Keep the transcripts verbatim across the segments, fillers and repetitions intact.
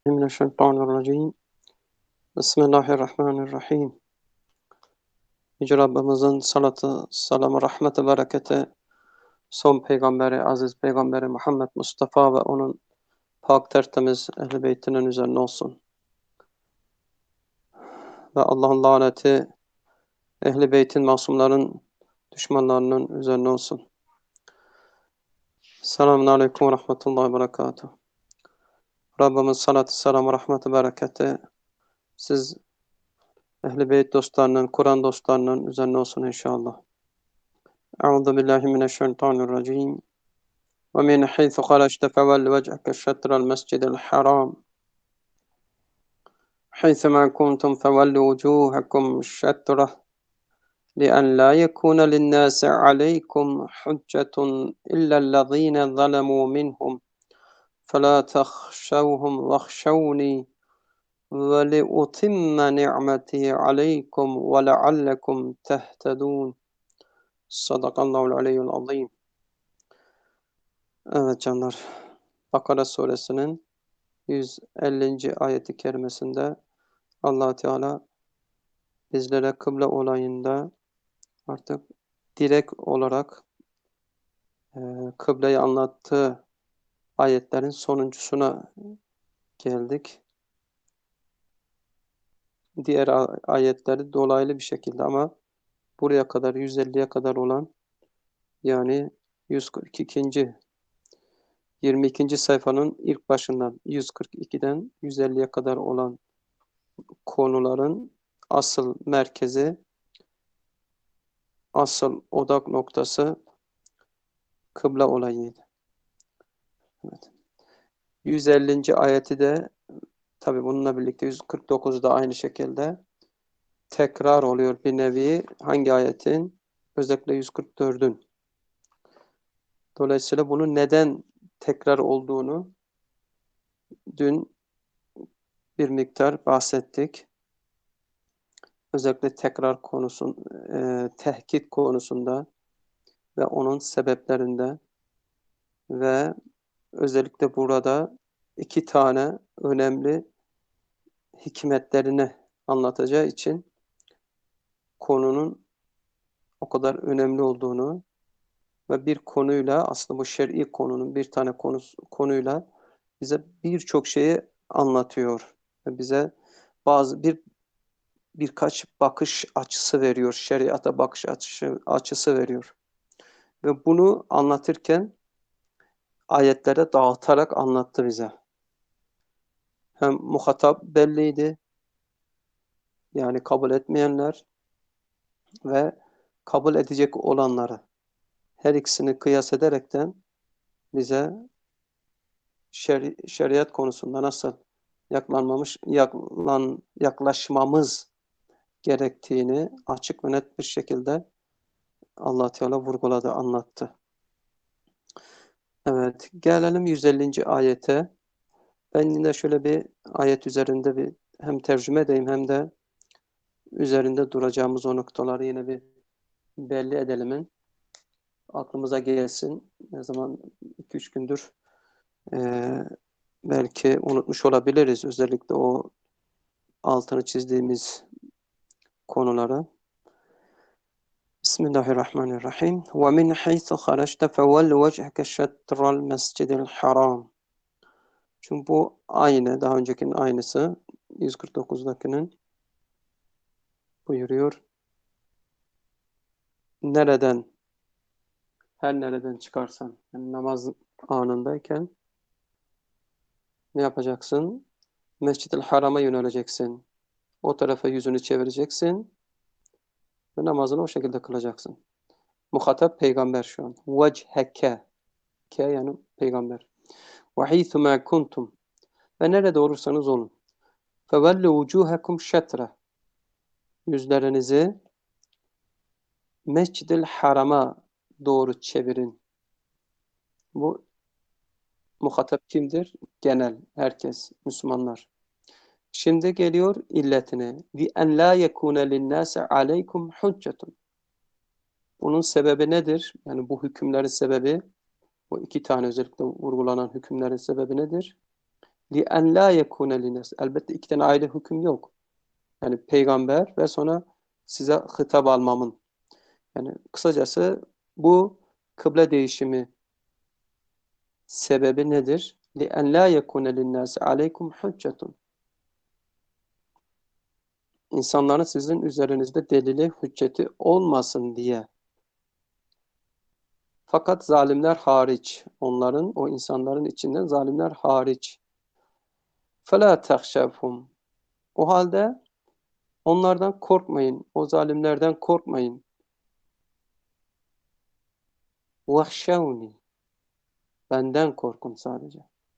من الشيطان الرجيم. Bismillahirrahmanirrahim. Yüce Rabbimizin salatı, selamı, rahmeti, bereketi, son peygamberi, aziz peygamberi Muhammed Mustafa ve onun pak tertemiz ehl-i beytinin üzerine olsun. Ve Allah'ın laneti ehl-i beytin, masumların, düşmanlarının üzerine olsun. Selamun aleyküm ve rahmetullahi ve berekatuhu. Rabbimiz salatı, selamı, rahmeti, bereketi siz ehl-i beyt dostlarının, Kur'an dostlarının üzerine olsun inşallah. Euzu billahi mineşşeytanirracim. ومن حيث خرجت فول وجهك شطر المسجد الحرام حيثما كنتم فولوا وجوهكم شطره لئلا يكون للناس عليكم حجة إلا الذين ظلموا منهم فلا تخشوهم واخشوني ولأتم نعمتي عليكم ولعلكم تهتدون. Sadakallahu aleyhül azim. Evet canlar, Bakara suresinin yüz ellinci ayeti kerimesinde Allah Teala bizlere kıble olayında artık direkt olarak e, kıbleyi anlattığı ayetlerin sonuncusuna geldik. Diğer ayetleri dolaylı bir şekilde ama buraya kadar yüz elliye kadar olan, yani yüz kırk ikinci yirmi ikinci sayfanın ilk başından yüz kırk ikiden yüz elliye kadar olan konuların asıl merkezi, asıl odak noktası kıble olayıydı. Evet. yüz ellinci ayeti de tabi bununla birlikte yüz kırk dokuzda aynı şekilde tekrar oluyor bir nevi. Hangi ayetin? Özellikle yüz kırk dördün. Dolayısıyla bunun neden tekrar olduğunu dün bir miktar bahsettik. Özellikle tekrar konusun, e, tehkit konusunda ve onun sebeplerinde ve özellikle burada iki tane önemli hikmetlerini anlatacağı için konunun o kadar önemli olduğunu ve bir konuyla, aslında bu şer'i konunun bir tane konusu, konuyla bize birçok şeyi anlatıyor. Ve bize bazı bir birkaç bakış açısı veriyor. Şeriata bakış açısı, açısı veriyor. Ve bunu anlatırken ayetlere dağıtarak anlattı bize. Hem muhatap belliydi, yani kabul etmeyenler ve kabul edecek olanları, her ikisini kıyas ederekten bize şeri, şeriat konusunda nasıl yaklanmamış, yaklan, yaklaşmamız gerektiğini açık ve net bir şekilde Allah Teala vurguladı, anlattı. Evet, gelelim yüz ellinci ayete. Ben yine şöyle bir ayet üzerinde bir hem tercüme edeyim hem de üzerinde duracağımız o noktaları yine bir belli edelim. Aklımıza gelsin. Ne zaman iki üç gündür e, belki unutmuş olabiliriz. Özellikle o altını çizdiğimiz konuları. Bismillahirrahmanirrahim. وَمِنْ حَيْثُ خَرَجْتَ فَوَلِّ وَجْهَكَ شَطْرَ الْمَسْجِدِ الْحَرَامِ. Çünkü bu aynı, daha öncekinin aynısı. yüz kırk dokuzdakinin buyuruyor. Nereden, her nereden çıkarsan, yani namaz anındayken ne yapacaksın? Mescid-i Haram'a yöneleceksin. O tarafa yüzünü çevireceksin ve namazını o şekilde kılacaksın. Muhatap peygamber şu an. Vecheke. Ke yani peygamber. Ve haythuma kuntum. Ve nerede olursanız olun. Fevellu vucuhakum şetre. Yüzlerinizi Mescid-i Haram'a doğru çevirin. Bu muhatap kimdir? Genel, herkes, Müslümanlar. Şimdi geliyor illetine. Bi en la yekune linnâse aleykum hüccetun. Bunun sebebi nedir? Yani bu hükümlerin sebebi, bu iki tane özellikle vurgulanan hükümlerin sebebi nedir? لِأَنْ لَا يَكُونَ لِنَاسِ. Elbette iki tane ayrı hüküm yok. Yani peygamber ve sonra size hitap almamın. Yani kısacası bu kıble değişimi sebebi nedir? لِأَنْ لَا يَكُونَ لِلنَّاسِ عَلَيْكُمْ حُجَّةٌ. İnsanların sizin üzerinizde delili, hücceti olmasın diye. Fakat zalimler hariç, onların, o insanların içinden zalimler hariç. فَلَا تَخْشَوْهُمْ. O halde onlardan korkmayın, o zalimlerden korkmayın. وَخْشَوْنِ. Benden korkun sadece.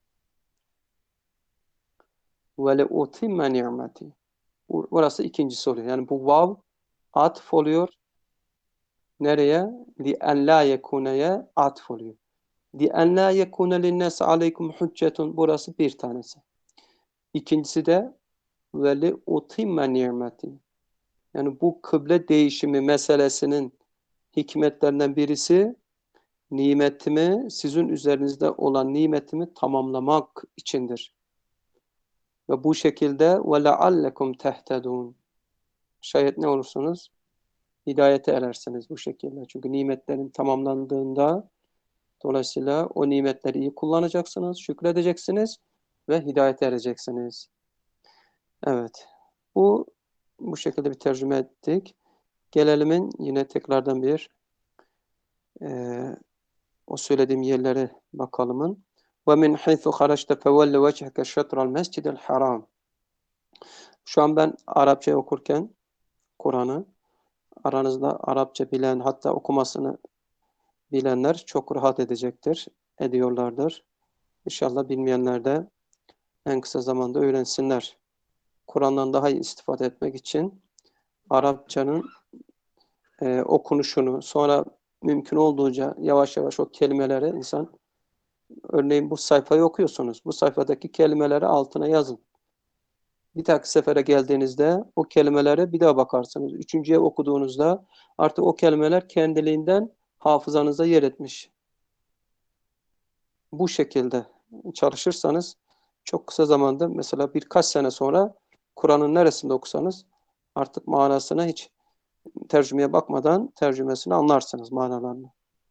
وَلَاُتِمَّ نِعْمَتِي. Burası ikincisi oluyor. Yani bu vav atf oluyor. Nereye? لِأَنْ لَا يَكُونَ'ya atf oluyor. لِأَنْ لَا يَكُونَ لِلنَّاسِ عَلَيْكُمْ حُجَّةٌ. Burası bir tanesi. İkincisi de وَلَاُتِمَّ نِعْمَتِي. Yani bu kıble değişimi meselesinin hikmetlerinden birisi nimetimi, sizin üzerinizde olan nimetimi tamamlamak içindir. Ve bu şekilde وَلَعَلَّكُمْ تَهْتَدُونَ. Şayet ne olursunuz? Hidayete erersiniz bu şekilde. Çünkü nimetlerin tamamlandığında dolayısıyla o nimetleri iyi kullanacaksınız, şükredeceksiniz ve hidayete ereceksiniz. Evet. Bu bu şekilde bir tercüme ettik. Gelelimin yine tekrardan bir e, o söylediğim yerlere bakalımın. وَمِنْ حَيْثُ خَرَجْتَ فَوَلَّ وَجْهَكَ شَطْرَ الْمَسْجِدِ الْحَرَامِ. Şu an ben Arapça okurken Kur'an'ı aranızda Arapça bilen hatta okumasını bilenler çok rahat edecektir, ediyorlardır. İnşallah bilmeyenler de en kısa zamanda öğrensinler. Kur'an'dan daha iyi istifade etmek için Arapçanın e, okunuşunu, sonra mümkün olduğunca yavaş yavaş o kelimeleri insan, örneğin bu sayfayı okuyorsunuz. Bu sayfadaki kelimeleri altına yazın. Bir dahaki sefere geldiğinizde o kelimelere bir daha bakarsınız. Üçüncüye okuduğunuzda artık o kelimeler kendiliğinden hafızanıza yer etmiş. Bu şekilde çalışırsanız çok kısa zamanda, mesela birkaç sene sonra Kur'an'ın neresinde okusanız artık manasına hiç tercümeye bakmadan tercümesini anlarsınız, manalarını.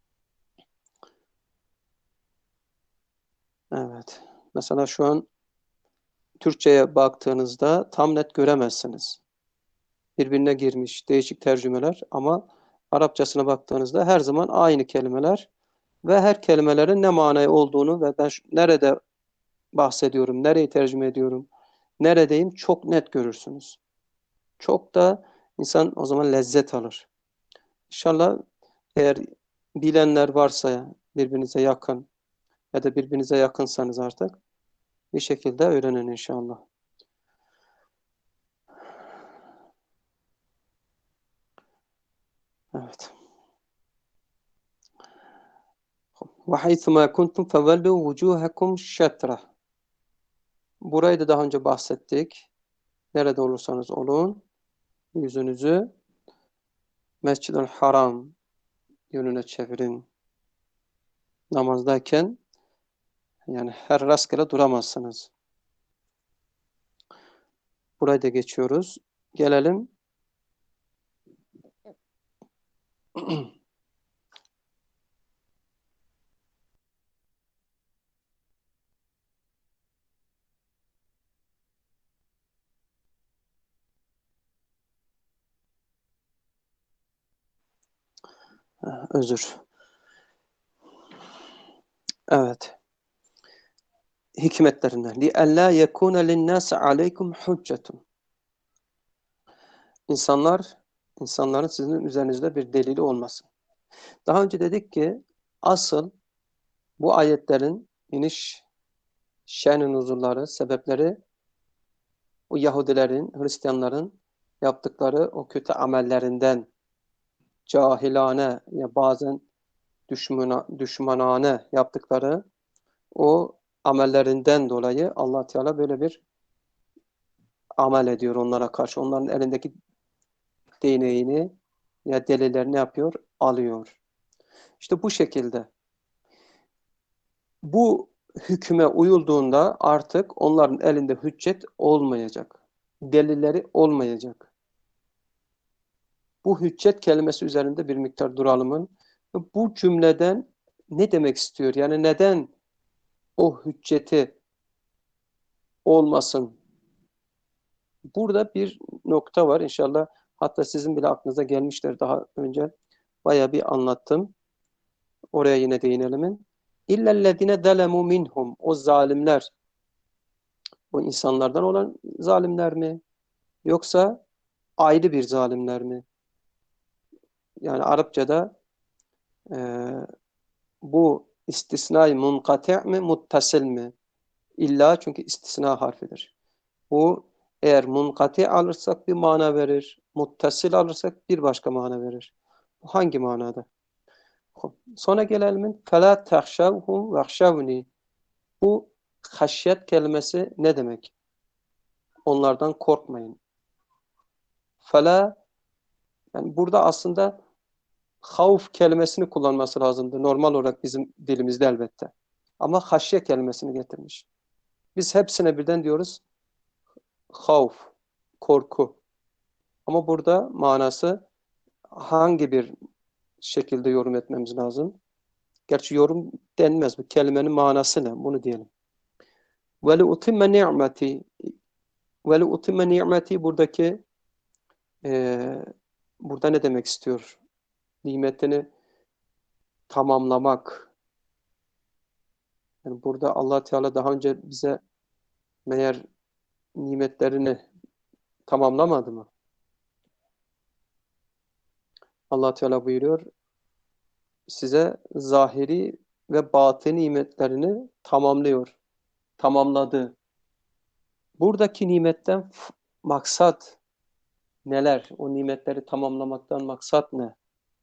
Evet. Mesela şu an Türkçe'ye baktığınızda tam net göremezsiniz. Birbirine girmiş değişik tercümeler ama Arapçasına baktığınızda her zaman aynı kelimeler ve her kelimelerin ne manayı olduğunu ve ben nerede bahsediyorum, nereyi tercüme ediyorum, neredeyim çok net görürsünüz. Çok da insan o zaman lezzet alır. İnşallah eğer bilenler varsa birbirinize yakın ya da birbirinize yakınsanız artık bir şekilde öğrenin inşallah. Evet. وَحَيْثُ مَا كُنْتُمْ فَوَلُّوا وُجُوهَكُمْ شَطْرَهُ. Burayı da daha önce bahsettik. Nerede olursanız olun, yüzünüzü Mescid-i Haram yönüne çevirin. Namazdayken yani her rastgele duramazsınız. Burayı da geçiyoruz. Gelelim özür. Evet. Hikmetlerinden. لِأَلَّا يَكُونَ لِلنَّاسِ عَلَيْكُمْ حُجَّةٌ. İnsanlar, insanların sizin üzerinizde bir delili olmasın. Daha önce dedik ki asıl bu ayetlerin iniş şen-i nuzulları, sebepleri o Yahudilerin, Hristiyanların yaptıkları o kötü amellerinden cahilane ya bazen düşmana, düşmanane yaptıkları o amellerinden dolayı Allah Teala böyle bir amel ediyor onlara karşı. Onların elindeki değneğini ya delillerini yapıyor? Alıyor. İşte bu şekilde. Bu hüküme uyulduğunda artık onların elinde hüccet olmayacak. Delilleri olmayacak. Bu hüccet kelimesi üzerinde bir miktar duralımın. Bu cümleden ne demek istiyor? Yani neden o hücceti olmasın? Burada bir nokta var inşallah. Hatta sizin bile aklınıza gelmiştir daha önce. Bayağı bir anlattım. Oraya yine değinelim. İllellezine zelemu minhum. O zalimler, o insanlardan olan zalimler mi? Yoksa ayrı bir zalimler mi? Yani Arapçada e, bu istisnai munkati' mi, muttasil mi? İlla çünkü istisna harfidir. Bu eğer munkati alırsak bir mana verir. Muttasil alırsak bir başka mana verir. Bu hangi manada? Sonra gelelim. فَلَا تَخْشَوْهُمْ وَخْشَوْنِي. Bu haşyet kelimesi ne demek? Onlardan korkmayın. فَلَا yani burada aslında havf kelimesini kullanması lazımdı. Normal olarak bizim dilimizde elbette. Ama haşye kelimesini getirmiş. Biz hepsine birden diyoruz havf, korku. Ama burada manası hangi bir şekilde yorum etmemiz lazım? Gerçi yorum denmez. Bu kelimenin manası ne? Bunu diyelim. وَلُؤْتِمَّ نِعْمَتِي وَلُؤْتِمَّ nimeti buradaki e, burada ne demek istiyor? Nimetini tamamlamak. Yani burada Allah Teala daha önce bize meğer nimetlerini tamamlamadı mı? Allah Teala buyuruyor, size zahiri ve batini nimetlerini tamamlıyor, tamamladı. Buradaki nimetten maksat neler? O nimetleri tamamlamaktan maksat ne?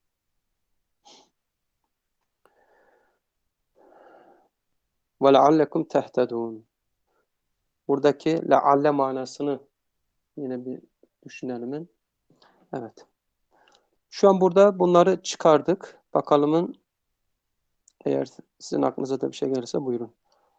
وَلَعَلَّكُمْ تَهْتَدُونَ. Buradaki lealle manasını yine bir düşünelim. Evet. Şu an burada bunları çıkardık. Bakalımın eğer sizin aklınıza da bir şey gelirse buyurun.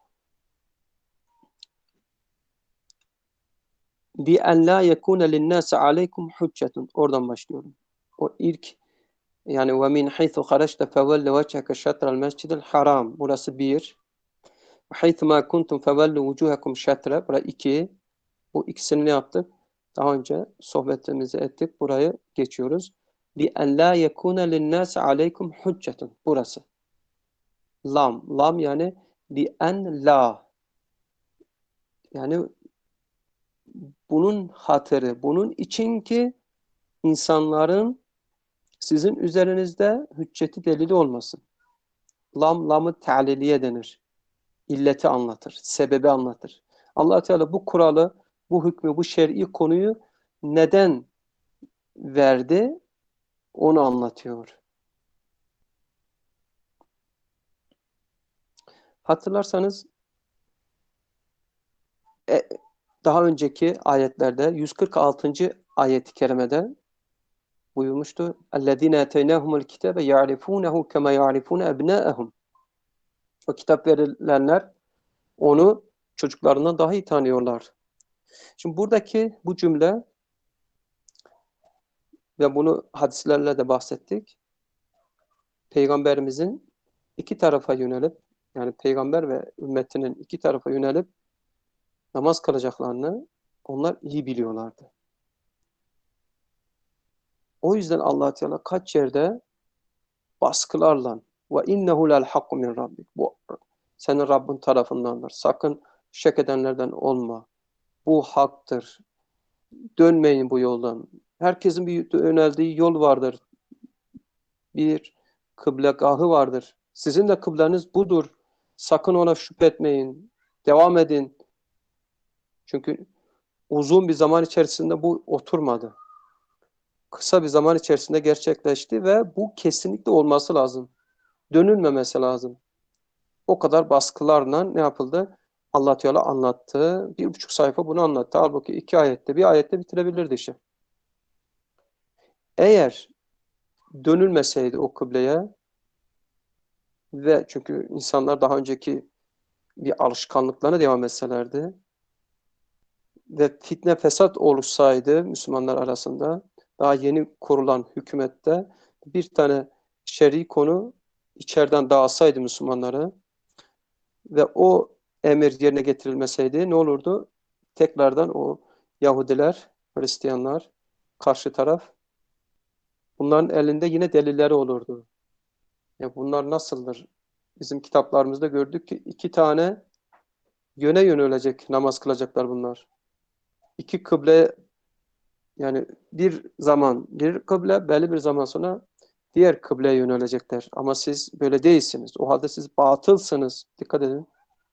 Bi en la yekuna linnâse aleykum hüccetun. Oradan başlıyorum. O ilk yani ve min haythu haraçte fevelle vecheke şetrel mescidil haram. Burası bir. Ve haythu ma kuntum fevellu vucuhakum şetre. Burası iki. Bu ikisini ne yaptık? Daha önce sohbetimizi ettik. Burayı geçiyoruz. Bi en la yekuna linnâse aleykum hüccetun. Burası. Lam. Lam yani bi en la. Yani bunun hatırı, bunun için ki insanların sizin üzerinizde hücceti delili olmasın. Lam, lamı te'liliye denir. İlleti anlatır, sebebi anlatır. Allah Teala bu kuralı, bu hükmü, bu şer'i konuyu neden verdi? Onu anlatıyor. Hatırlarsanız e, daha önceki ayetlerde yüz kırk altıncı ayet-i kerimede buyurmuştu. اَلَّذ۪ينَ اَتَيْنَاهُمُ الْكِتَابَ يَعْرِفُونَهُ كَمَا يَعْرِفُونَ اَبْنَاءَهُمْ. O kitap verilenler onu çocuklarından daha iyi tanıyorlar. Şimdi buradaki bu cümle ve bunu hadislerle de bahsettik. Peygamberimizin iki tarafa yönelip yani peygamber ve ümmetinin iki tarafa yönelip namaz kılacaklarını onlar iyi biliyorlardı. O yüzden Allah Teala kaç yerde baskılarla ve innehu lel hakku min rabbik. Bu senin Rabbin tarafındandır. Sakın şek edenlerden olma. Bu haktır. Dönmeyin bu yoldan. Herkesin bir yöneldiği yol vardır. Bir kıblegahı vardır. Sizin de kıbleniz budur. Sakın ona şüphe etmeyin. Devam edin. Çünkü uzun bir zaman içerisinde bu oturmadı. Kısa bir zaman içerisinde gerçekleşti ve bu kesinlikle olması lazım. Dönülmemesi lazım. O kadar baskılarla ne yapıldı? Allah Teala anlattı. Bir buçuk sayfa bunu anlattı. Halbuki iki ayette, bir ayette bitirebilirdi işi. Eğer dönülmeseydi o kıbleye ve çünkü insanlar daha önceki bir alışkanlıklarına devam etselerdi ve fitne fesat oluşsaydı Müslümanlar arasında, daha yeni kurulan hükümette bir tane şer'i konu içeriden dağılsaydı Müslümanları ve o emir yerine getirilmeseydi ne olurdu? Tekrardan o Yahudiler, Hristiyanlar, karşı taraf, bunların elinde yine delilleri olurdu. Ya bunlar nasıldır? Bizim kitaplarımızda gördük ki iki tane yöne yönelecek namaz kılacaklar bunlar. İki kıble, yani bir zaman bir kıble, belli bir zaman sonra diğer kıbleye yönelecekler. Ama siz böyle değilsiniz. O halde siz batılsınız. Dikkat edin.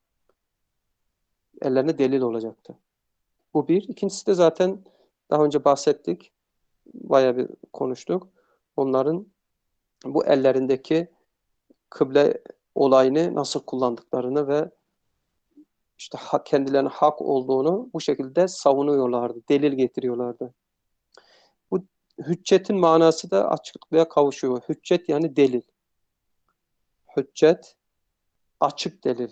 Ellerine delil olacaktı. Bu bir. İkincisi de zaten daha önce bahsettik. Bayağı bir konuştuk. Onların bu ellerindeki kıble olayını nasıl kullandıklarını ve işte kendilerine hak olduğunu bu şekilde savunuyorlardı. Delil getiriyorlardı. Bu hüccetin manası da açıklığa kavuşuyor. Hüccet yani delil. Hüccet açık delil.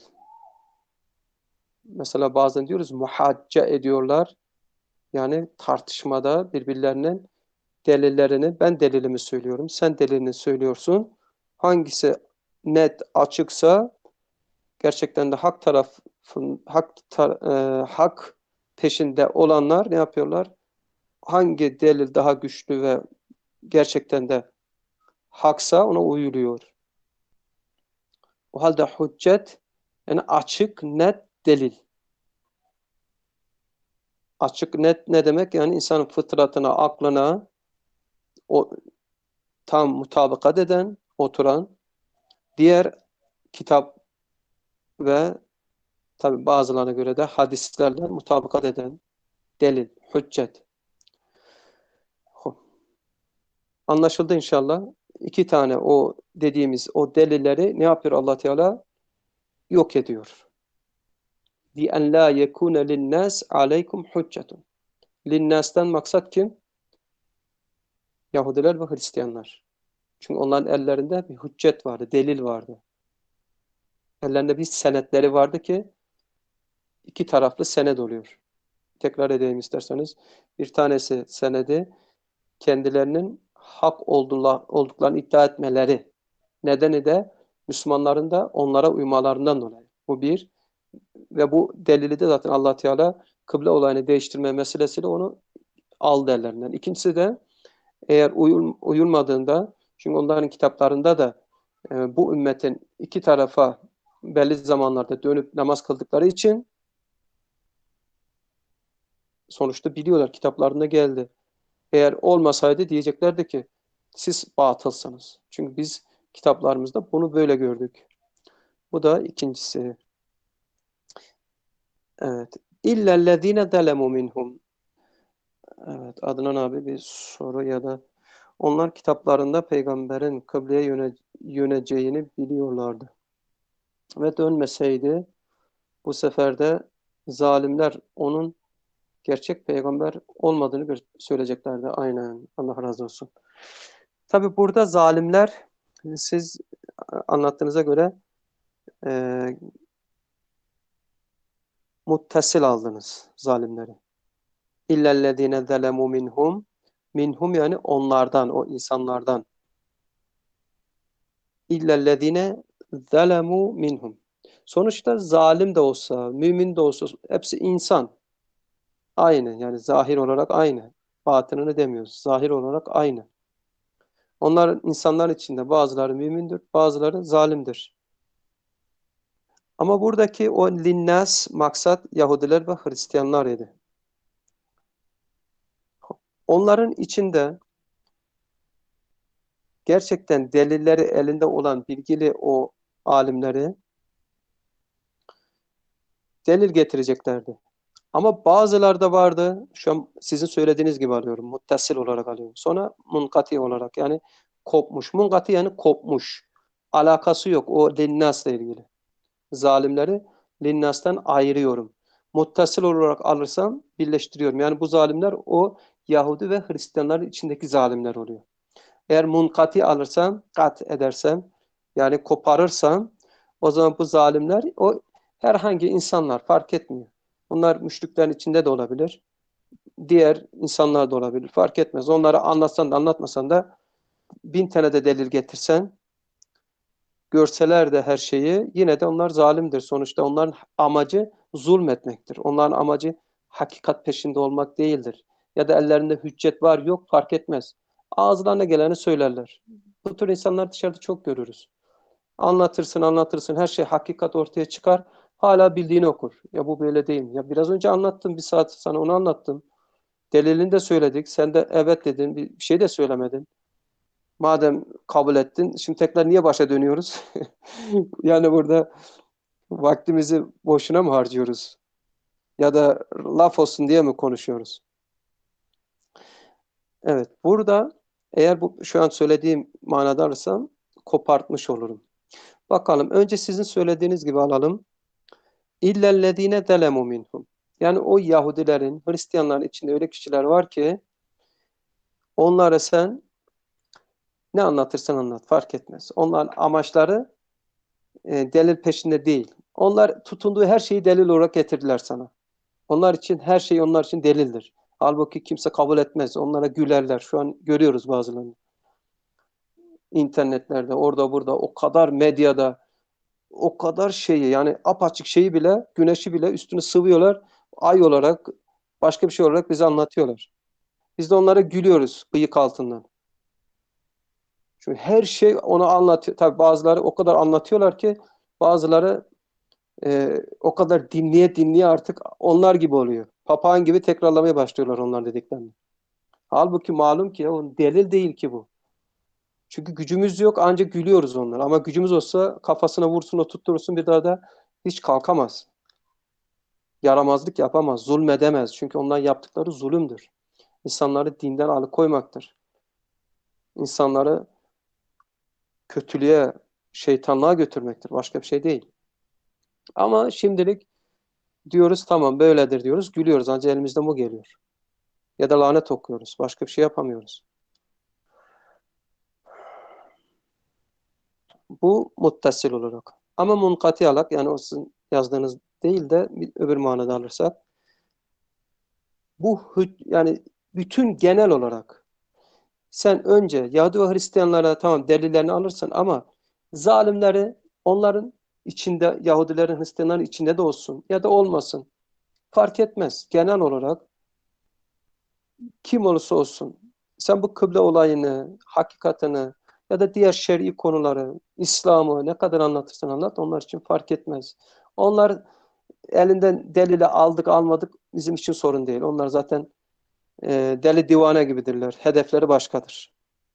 Mesela bazen diyoruz muhacce ediyorlar. Yani tartışmada birbirlerinin delillerini, ben delilimi söylüyorum, sen delilini söylüyorsun. Hangisi net, açıksa gerçekten de hak tarafın hak tar e, hak peşinde olanlar ne yapıyorlar? Hangi delil daha güçlü ve gerçekten de haksa ona uyuluyor. O halde hüccet yani açık, net delil. Açık, net ne demek? Yani insanın fıtratına, aklına o tam mutabakat eden, oturan, diğer kitap ve tabi bazılarına göre de hadislerle mutabakat eden delil, hüccet. Anlaşıldı inşallah. İki tane o dediğimiz o delilleri ne yapıyor Allah Teala? Yok ediyor. لِأَنْ لَا يَكُونَ لِلنَّاسِ عَلَيْكُمْ حُجَّةٌ. Linnas'tan maksat kim? Yahudiler ve Hristiyanlar. Çünkü onların ellerinde bir hüccet vardı, delil vardı. Ellerinde bir senetleri vardı ki iki taraflı sened oluyor. Tekrar edeyim isterseniz. Bir tanesi senedi kendilerinin hak olduklarını iddia etmeleri nedeni de Müslümanların da onlara uymalarından dolayı. Bu bir. Ve bu delili de zaten Allah Teala kıble olayını değiştirme meselesiyle onu aldı ellerinden. İkincisi de eğer uyul, uyulmadığında, çünkü onların kitaplarında da e, bu ümmetin iki tarafa belli zamanlarda dönüp namaz kıldıkları için sonuçta biliyorlar, kitaplarında geldi. Eğer olmasaydı diyeceklerdi ki siz batılsınız. Çünkü biz kitaplarımızda bunu böyle gördük. Bu da ikincisi. Evet. İllellezine zelemu minhum. Evet, Adnan abi bir soru ya da onlar kitaplarında peygamberin kıbleye yöne, yöneceğini biliyorlardı. Ve dönmeseydi bu sefer de zalimler onun gerçek peygamber olmadığını söyleyeceklerdi. Aynen. Allah razı olsun. Tabi burada zalimler, siz anlattığınıza göre e, muttasil aldınız zalimleri. İllellezine zelemu minhum. Minhum yani onlardan, o insanlardan. İllellezine zelemu minhum. Sonuçta zalim de olsa, mümin de olsa hepsi insan. Aynı, yani zahir olarak aynı. Batınını demiyoruz. Zahir olarak aynı. Onların insanlar içinde bazıları mümindir, bazıları zalimdir. Ama buradaki o linnas maksat Yahudiler ve Hristiyanlar idi. Onların içinde gerçekten delilleri elinde olan bilgili o alimleri delil getireceklerdi. Ama bazıları da vardı, şu an sizin söylediğiniz gibi alıyorum, muttasil olarak alıyorum. Sonra munkati olarak, yani kopmuş. Munkati yani kopmuş. Alakası yok o linnasla ilgili. Zalimleri linnastan ayırıyorum. Muttasil olarak alırsam birleştiriyorum. Yani bu zalimler o Yahudi ve Hristiyanların içindeki zalimler oluyor. Eğer munkati alırsam, kat edersem, yani koparırsam, o zaman bu zalimler o Herhangi insanlar fark etmiyor. Bunlar müşriklerin içinde de olabilir. Diğer insanlar da olabilir. Fark etmez. Onlara anlatsan da anlatmasan da bin tane de delil getirsen, görseler de her şeyi, yine de onlar zalimdir. Sonuçta onların amacı zulmetmektir. Onların amacı hakikat peşinde olmak değildir. Ya da ellerinde hüccet var yok fark etmez. Ağızlarına geleni söylerler. Bu tür insanlar dışarıda çok görürüz. Anlatırsın anlatırsın her şey hakikat ortaya çıkar. Hala bildiğini okur. Ya bu böyle değil mi? Ya biraz önce anlattım bir saat sana onu anlattım. Delilini de söyledik. Sen de evet dedin. Bir şey de söylemedin. Madem kabul ettin, şimdi tekrar niye başa dönüyoruz? Yani burada vaktimizi boşuna mı harcıyoruz? Ya da laf olsun diye mi konuşuyoruz? Evet, burada eğer bu şu an söylediğim manada alırsam kopartmış olurum. Bakalım, önce sizin söylediğiniz gibi alalım. İllellezine zelemu minhum. Yani o Yahudilerin, Hristiyanların içinde öyle kişiler var ki onlara sen ne anlatırsan anlat fark etmez. Onların amaçları e, delil peşinde değil. Onlar tutunduğu her şeyi delil olarak getirdiler sana. Onlar için her şey onlar için delildir. Halbuki kimse kabul etmez. Onlara gülerler. Şu an görüyoruz bazılarını. İnternetlerde, orada burada, o kadar medyada, o kadar şeyi yani apaçık şeyi bile, güneşi bile üstünü sıvıyorlar. Ay olarak, başka bir şey olarak bize anlatıyorlar. Biz de onlara gülüyoruz bıyık altından. Çünkü her şey onu anlatıyor. Tabii bazıları o kadar anlatıyorlar ki bazıları e, o kadar dinleye dinleye artık onlar gibi oluyor. Papağan gibi tekrarlamaya başlıyorlar onlar dediklerini. Halbuki malum ki o delil değil ki bu. Çünkü gücümüz yok ancak gülüyoruz onlara. Ama gücümüz olsa kafasına vursun o tutturursun bir daha da hiç kalkamaz. Yaramazlık yapamaz, zulmedemez. Çünkü onların yaptıkları zulümdür. İnsanları dinden alıkoymaktır. İnsanları kötülüğe, şeytanlığa götürmektir. Başka bir şey değil. Ama şimdilik diyoruz tamam böyledir diyoruz. Gülüyoruz ancak elimizden bu geliyor. Ya da lanet okuyoruz. Başka bir şey yapamıyoruz. Bu muttasil olarak. Ama munkati alak yani o sizin yazdığınız değil de bir öbür manada alırsak bu yani bütün genel olarak sen önce Yahudi ve Hristiyanlara tamam delillerini alırsın ama zalimleri onların içinde Yahudilerin Hristiyanların içinde de olsun ya da olmasın fark etmez. Genel olarak kim olursa olsun sen bu kıble olayını, hakikatini ya da diğer şer'i konuları, İslam'ı ne kadar anlatırsan anlat onlar için fark etmez. Onlar elinden delili aldık almadık bizim için sorun değil. Onlar zaten e, deli divane gibidirler. Hedefleri başkadır.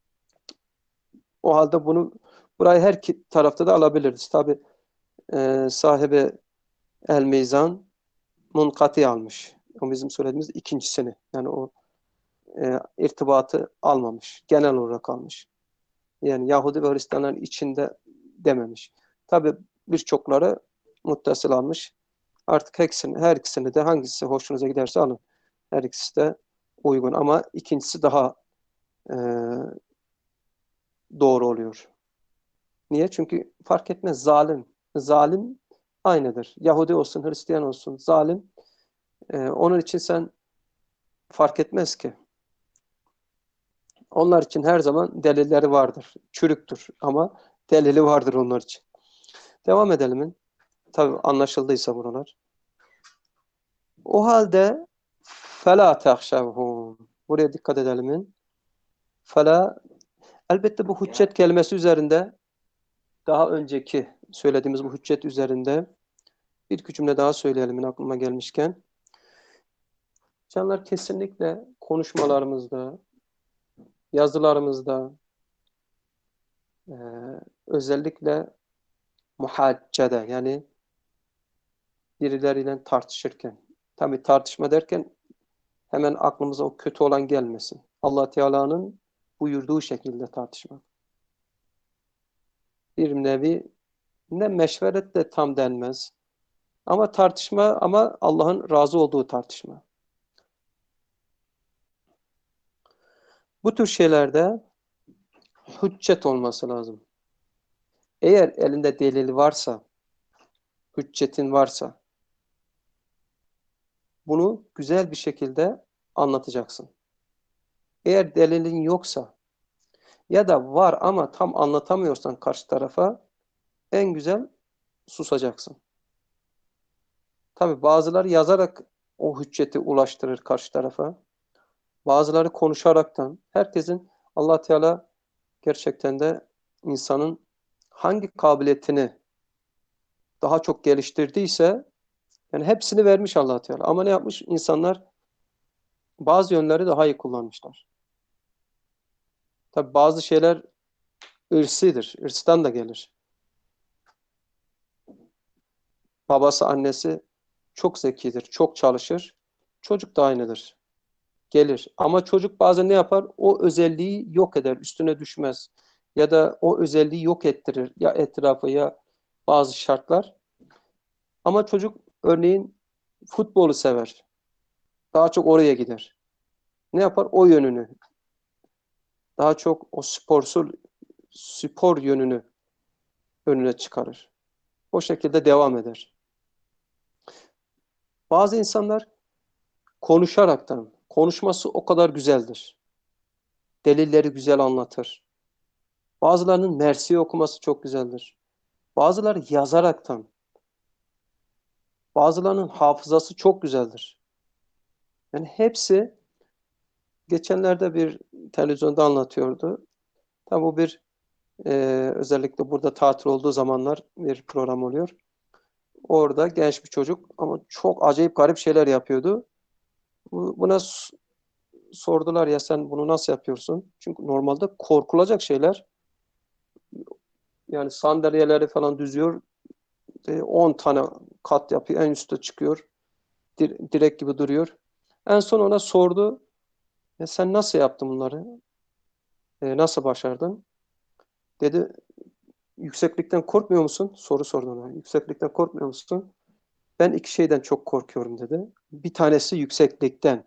O halde bunu burayı her tarafta da alabiliriz. Tabi e, sahibi El Meyzan munkati almış. O bizim söylediğimiz ikincisini. Yani o e, irtibatı almamış. Genel olarak almış. Yani Yahudi ve Hristiyanların içinde dememiş. Tabi birçokları muttasıl almış. Artık hepsini, her ikisini de hangisi hoşunuza giderse alın. Her ikisi de uygun ama ikincisi daha e, doğru oluyor. Niye? Çünkü fark etmez zalim. Zalim aynıdır. Yahudi olsun, Hristiyan olsun zalim. E, onun için sen fark etmez ki. Onlar için her zaman delilleri vardır. Çürüktür ama delili vardır onlar için. Devam edelim. Tabii anlaşıldıysa buralar. O halde فَلَا تَخْشَوْهُمْ Buraya dikkat edelim. فَلَا Elbette bu hüccet kelimesi üzerinde daha önceki söylediğimiz bu hüccet üzerinde bir iki cümle daha söyleyelim aklıma gelmişken. Canlar kesinlikle konuşmalarımızda, yazılarımızda, e, özellikle muhaccede yani birileriyle tartışırken, tabii tartışma derken hemen aklımıza o kötü olan gelmesin. Allah Teala'nın buyurduğu şekilde tartışmak. Bir nevi ne meşveret de tam denmez. Ama tartışma ama Allah'ın razı olduğu tartışma. Bu tür şeylerde hüccet olması lazım. Eğer elinde delil varsa hüccetin varsa bunu güzel bir şekilde anlatacaksın. Eğer delilin yoksa ya da var ama tam anlatamıyorsan karşı tarafa en güzel susacaksın. Tabi bazıları yazarak o hücceti ulaştırır karşı tarafa. Bazıları konuşaraktan. Herkesin Allah Teala gerçekten de insanın hangi kabiliyetini daha çok geliştirdiyse yani hepsini vermiş Allah Teala. Ama ne yapmış? İnsanlar bazı yönleri daha iyi kullanmışlar. Tabi bazı şeyler ırsidir. Irstan da gelir. Babası, annesi çok zekidir, çok çalışır. Çocuk da aynıdır. Gelir. Ama çocuk bazen ne yapar? O özelliği yok eder, üstüne düşmez. Ya da o özelliği yok ettirir. Ya etrafı ya bazı şartlar. Ama çocuk örneğin futbolu sever. Daha çok oraya gider. Ne yapar? O yönünü. Daha çok o sporsul spor yönünü önüne çıkarır. O şekilde devam eder. Bazı insanlar konuşaraktan, konuşması o kadar güzeldir. Delilleri güzel anlatır. Bazılarının Mersiye okuması çok güzeldir. Bazıları yazaraktan. Bazılarının hafızası çok güzeldir. Yani hepsi geçenlerde bir televizyonda anlatıyordu. Tabi bu bir e, özellikle burada tatil olduğu zamanlar bir program oluyor. Orada genç bir çocuk ama çok acayip garip şeyler yapıyordu. Buna sordular ya sen bunu nasıl yapıyorsun? Çünkü normalde korkulacak şeyler. Yani sandalyeleri falan düzüyor. on tane kat yapıyor. En üstte çıkıyor. Direk gibi duruyor. En son ona sordu. Ya sen nasıl yaptın bunları? E, nasıl başardın? Dedi yükseklikten korkmuyor musun? Soru sordu ona. Yükseklikten korkmuyor musun? Ben iki şeyden çok korkuyorum dedi. Bir tanesi yükseklikten.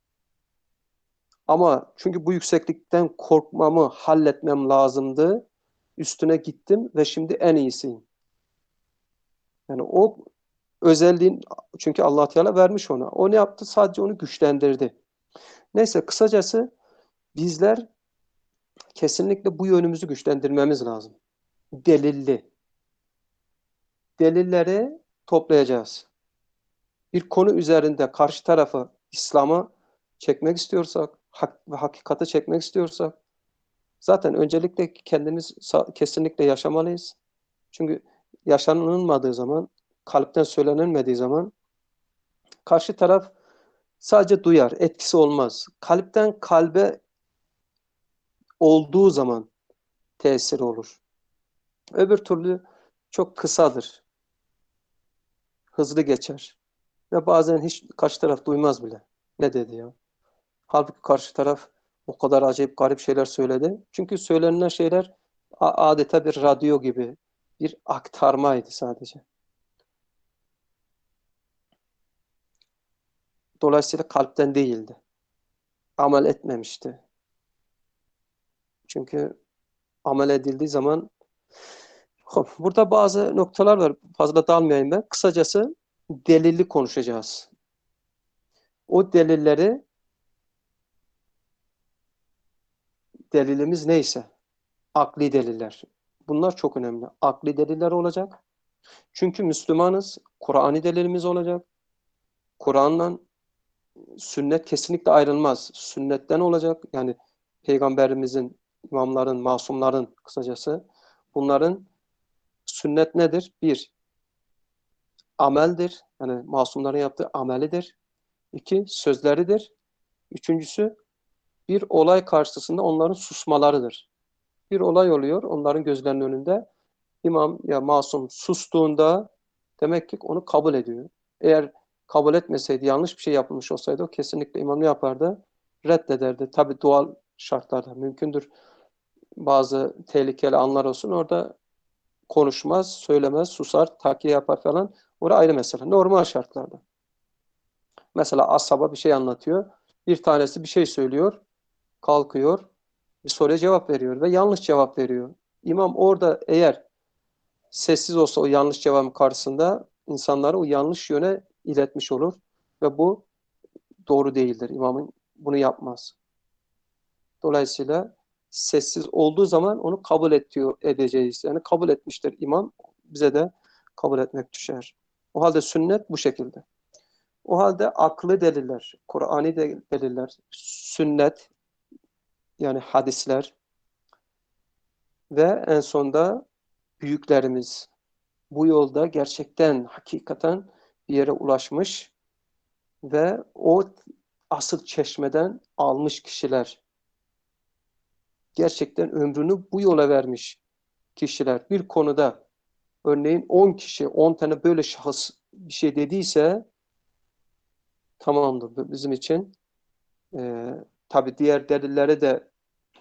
Ama çünkü bu yükseklikten korkmamı halletmem lazımdı. Üstüne gittim ve şimdi en iyisiyim. Yani o özelliğin çünkü Allah Teala vermiş ona. O ne yaptı? Sadece onu güçlendirdi. Neyse kısacası bizler kesinlikle bu yönümüzü güçlendirmemiz lazım. Delilli. Delilleri toplayacağız. Bir konu üzerinde karşı tarafı İslam'a çekmek istiyorsak, hak ve hakikati çekmek istiyorsak zaten öncelikle kendimiz kesinlikle yaşamalıyız. Çünkü yaşanılmadığı zaman, kalpten söylenilmediği zaman karşı taraf sadece duyar, etkisi olmaz. Kalpten kalbe olduğu zaman tesiri olur. Öbür türlü çok kısadır. Hızlı geçer. Ve bazen hiç karşı taraf duymaz bile. Ne dedi ya? Halbuki karşı taraf o kadar acayip garip şeyler söyledi. Çünkü söylenen şeyler adeta bir radyo gibi bir aktarmaydı sadece. Dolayısıyla kalpten değildi. Amel etmemişti. Çünkü amel edildiği zaman burada bazı noktalar var. Fazla dalmayayım ben. Kısacası delilli konuşacağız. O delilleri delilimiz neyse akli deliller. Bunlar çok önemli. Akli deliller olacak. Çünkü Müslümanız. Kur'an'ı delilimiz olacak. Kur'an'la sünnet kesinlikle ayrılmaz. Sünnetten olacak. Yani Peygamberimizin, imamların, masumların kısacası bunların sünnet nedir? Bir, ameldir. Yani masumların yaptığı amelidir. İki, sözleridir. Üçüncüsü, bir olay karşısında onların susmalarıdır. Bir olay oluyor onların gözlerinin önünde. İmam ya masum sustuğunda demek ki onu kabul ediyor. Eğer kabul etmeseydi, yanlış bir şey yapılmış olsaydı o kesinlikle imam ne yapardı? Reddederdi. Tabii doğal şartlarda mümkündür. Bazı tehlikeli anlar olsun orada konuşmaz, söylemez, susar, takiye yapar falan. Orası ayrı mesele. Normal şartlarda. Mesela ashaba bir şey anlatıyor. Bir tanesi bir şey söylüyor. Kalkıyor. Bir soruya cevap veriyor ve yanlış cevap veriyor. İmam orada eğer sessiz olsa o yanlış cevabın karşısında insanları o yanlış yöne iletmiş olur ve bu doğru değildir. İmamın bunu yapmaz. Dolayısıyla sessiz olduğu zaman onu kabul ediyor, edeceğiz. Yani kabul etmiştir imam, bize de kabul etmek düşer. O halde sünnet bu şekilde. O halde aklı deliller, Kur'an'ı deliller, sünnet yani hadisler ve en sonda büyüklerimiz bu yolda gerçekten hakikaten bir yere ulaşmış ve o asıl çeşmeden almış kişiler. Gerçekten ömrünü bu yola vermiş kişiler. Bir konuda örneğin on kişi, on tane böyle şahıs bir şey dediyse tamamdır bizim için. Ee, tabii diğer delillere de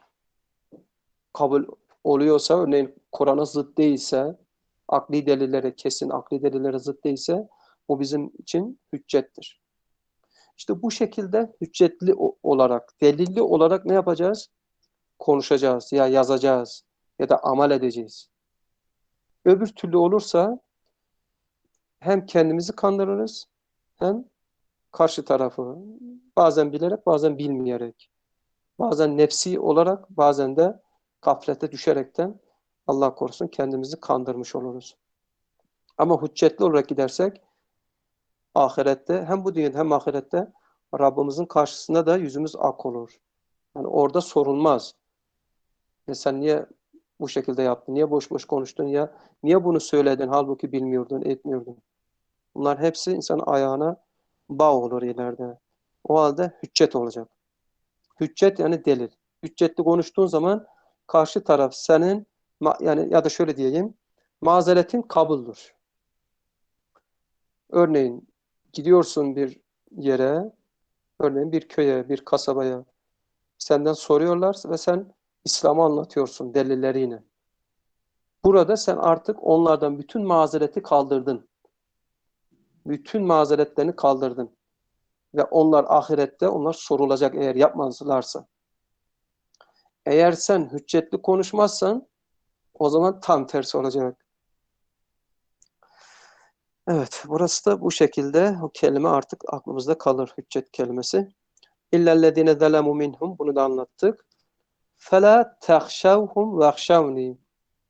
kabul oluyorsa, örneğin Kur'an'a zıt değilse, akli delillere, kesin akli delillere zıt değilse bu bizim için hüccettir. İşte bu şekilde hüccetli olarak, delilli olarak ne yapacağız? Konuşacağız ya yazacağız ya da amel edeceğiz. Öbür türlü olursa hem kendimizi kandırırız hem karşı tarafı. Bazen bilerek, bazen bilmeyerek. Bazen nefsi olarak, bazen de gaflete düşerekten Allah korusun kendimizi kandırmış oluruz. Ama hüccetli olarak gidersek ahirette hem bu dünyada hem ahirette Rabbimizin karşısında da yüzümüz ak olur. Yani orada sorulmaz. E sen niye bu şekilde yaptın? Niye boş boş konuştun ya? Niye bunu söyledin halbuki bilmiyordun, etmiyordun? Bunlar hepsi insanın ayağına bağ olur ileride. O halde hüccet olacak. Hüccet yani delil. Hüccetli konuştuğun zaman karşı taraf senin yani ya da şöyle diyeyim mazeretin kabuldür. Örneğin gidiyorsun bir yere, örneğin bir köye, bir kasabaya senden soruyorlar ve sen İslam'ı anlatıyorsun delilleriyle. Burada sen artık onlardan bütün mazereti kaldırdın. Bütün mazeretlerini kaldırdın. Ve onlar ahirette onlar sorulacak eğer yapmazlarsa. Eğer sen hüccetli konuşmazsan o zaman tam tersi olacak. Evet, burası da bu şekilde o kelime artık aklımızda kalır hüccet kelimesi. İllellezine zelemu minhum bunu da anlattık. Fela tehşavhum vehşavni.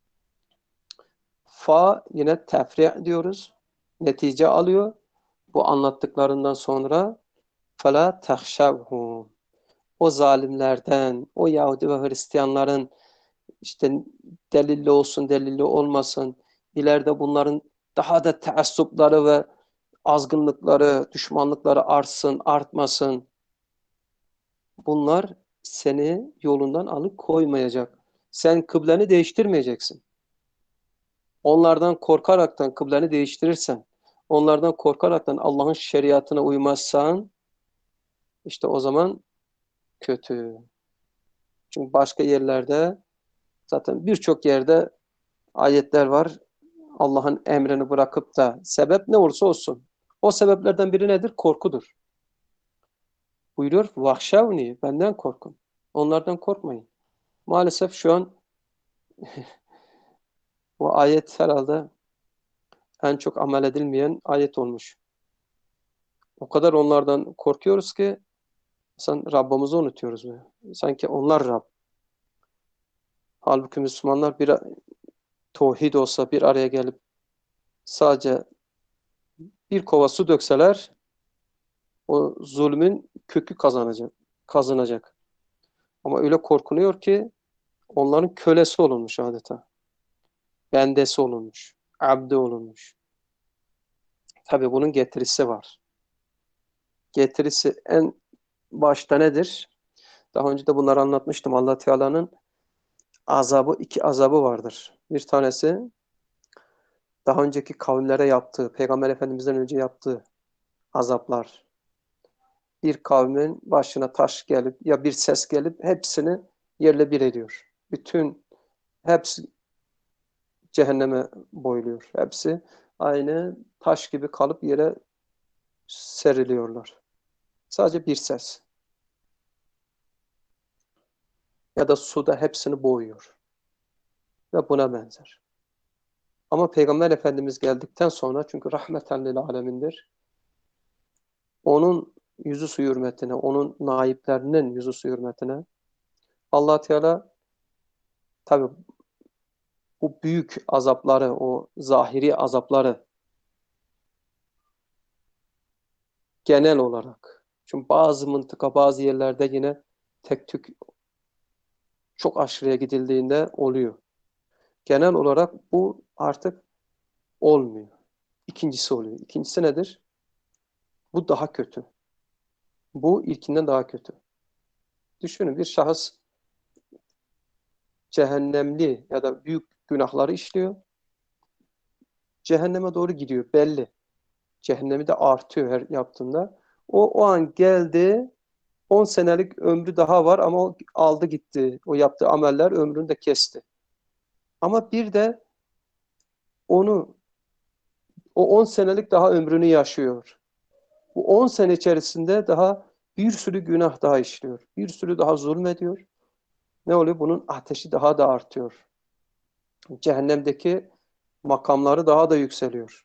Fa yine tefri' diyoruz. Netice alıyor. Bu anlattıklarından sonra fela tehşavhum. O zalimlerden, o Yahudi ve Hristiyanların işte delilli olsun, delilli olmasın, ileride bunların daha da teassupları ve azgınlıkları, düşmanlıkları artsın, artmasın. Bunlar seni yolundan alıkoymayacak. Sen kıbleni değiştirmeyeceksin. Onlardan korkaraktan kıbleni değiştirirsen, onlardan korkaraktan Allah'ın şeriatına uymazsan, işte o zaman kötü. Çünkü başka yerlerde, zaten birçok yerde ayetler var. Allah'ın emrini bırakıp da sebep ne olursa olsun. O sebeplerden biri nedir? Korkudur. Buyuruyor, vahşavni, benden korkun. Onlardan korkmayın. Maalesef şu an bu ayet herhalde en çok amel edilmeyen ayet olmuş. O kadar onlardan korkuyoruz ki sen Rabbimizi unutuyoruz. Be. Sanki onlar Rab. Halbuki Müslümanlar bir tevhid olsa bir araya gelip sadece bir kova su dökseler o zulmün kökü kazanacak, kazanacak. Ama öyle korkunuyor ki onların kölesi olunmuş adeta. Bendesi olunmuş. Abdi olunmuş. Tabii bunun getirisi var. Getirisi en başta nedir? Daha önce de bunları anlatmıştım. Allah Teala'nın azabı, iki azabı vardır. Bir tanesi daha önceki kavimlere yaptığı, Peygamber Efendimiz'den önce yaptığı azaplar. Bir kavmin başına taş gelip ya bir ses gelip hepsini yerle bir ediyor. Bütün hepsi cehenneme boyluyor. Hepsi aynı taş gibi kalıp yere seriliyorlar. Sadece bir ses. Ya da suda hepsini boğuyor. Ve buna benzer. Ama Peygamber Efendimiz geldikten sonra, çünkü rahmeten lil alemindir, onun yüzü suyu hürmetine, onun naiplerinin yüzü suyu hürmetine Allah Teala tabi bu büyük azapları, o zahiri azapları genel olarak, çünkü bazı mıntıka, bazı yerlerde yine tek tük çok aşırıya gidildiğinde oluyor. Genel olarak bu artık olmuyor. İkincisi oluyor. İkincisi nedir? Bu daha kötü. Bu ilkinden daha kötü. Düşünün, bir şahıs cehennemli ya da büyük günahları işliyor. Cehenneme doğru gidiyor belli. Cehennemi de artıyor her yaptığında. O o an geldi, on senelik ömrü daha var ama o aldı gitti. O yaptığı ameller ömrünü de kesti. Ama bir de onu, o on senelik daha ömrünü yaşıyor. Bu on sene içerisinde daha bir sürü günah daha işliyor. Bir sürü daha zulmediyor. Ne oluyor? Bunun ateşi daha da artıyor. Cehennemdeki makamları daha da yükseliyor.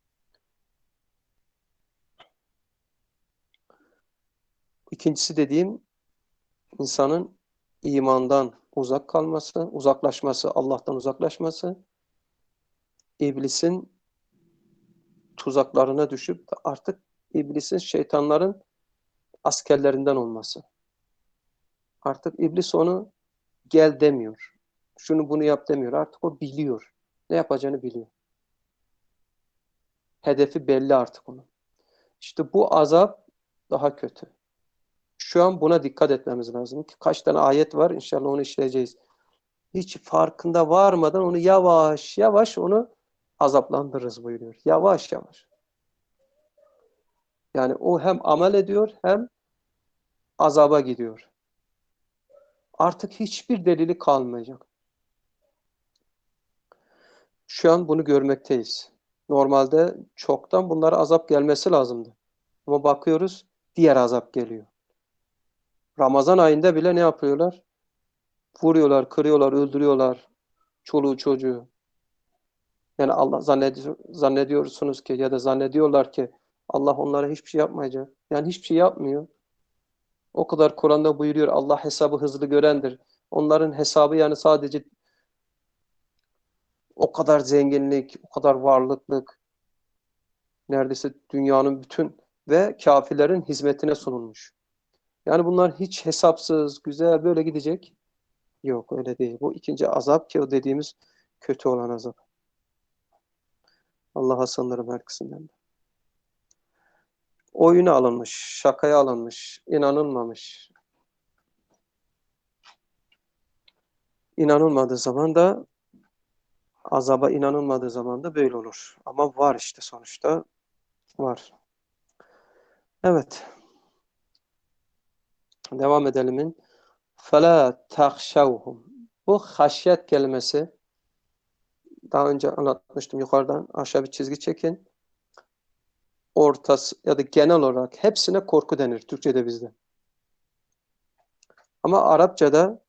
İkincisi dediğim, insanın imandan uzak kalması, uzaklaşması, Allah'tan uzaklaşması, iblisin tuzaklarına düşüp artık iblisin, şeytanların askerlerinden olması. Artık iblis onu gel demiyor. Şunu bunu yap demiyor. Artık o biliyor. Ne yapacağını biliyor. Hedefi belli artık onun. İşte bu azap daha kötü. Şu an buna dikkat etmemiz lazım. Kaç tane ayet var, inşallah onu işleyeceğiz. Hiç farkında varmadan onu yavaş yavaş onu azaplandırırız buyuruyor. Yavaş yavaş. Yani o hem amel ediyor hem azaba gidiyor. Artık hiçbir delili kalmayacak. Şu an bunu görmekteyiz. Normalde çoktan bunlara azap gelmesi lazımdı. Ama bakıyoruz diğer azap geliyor. Ramazan ayında bile ne yapıyorlar? Vuruyorlar, kırıyorlar, öldürüyorlar çoluğu çocuğu. Yani Allah zannediyor, zannediyorsunuz ki ya da zannediyorlar ki Allah onlara hiçbir şey yapmayacak. Yani hiçbir şey yapmıyor. O kadar Kur'an'da buyuruyor, Allah hesabı hızlı görendir. Onların hesabı yani sadece o kadar zenginlik, o kadar varlıklık, neredeyse dünyanın bütün ve kafirlerin hizmetine sunulmuş. Yani bunlar hiç hesapsız, güzel böyle gidecek. Yok, öyle değil. Bu ikinci azap ki o dediğimiz kötü olan azap. Allah'a sığınırım her ikisinden de. Oyuna alınmış, şakaya alınmış, inanılmamış. İnanılmadığı zaman da, azaba inanılmadığı zaman da böyle olur. Ama var işte, sonuçta var. Evet. Devam edelim. فَلَا تَخْشَوْهُمْ. Bu haşyet kelimesi, daha önce anlatmıştım, yukarıdan aşağı bir çizgi çekin. Ortası ya da genel olarak hepsine korku denir Türkçe'de bizde. Ama Arapçada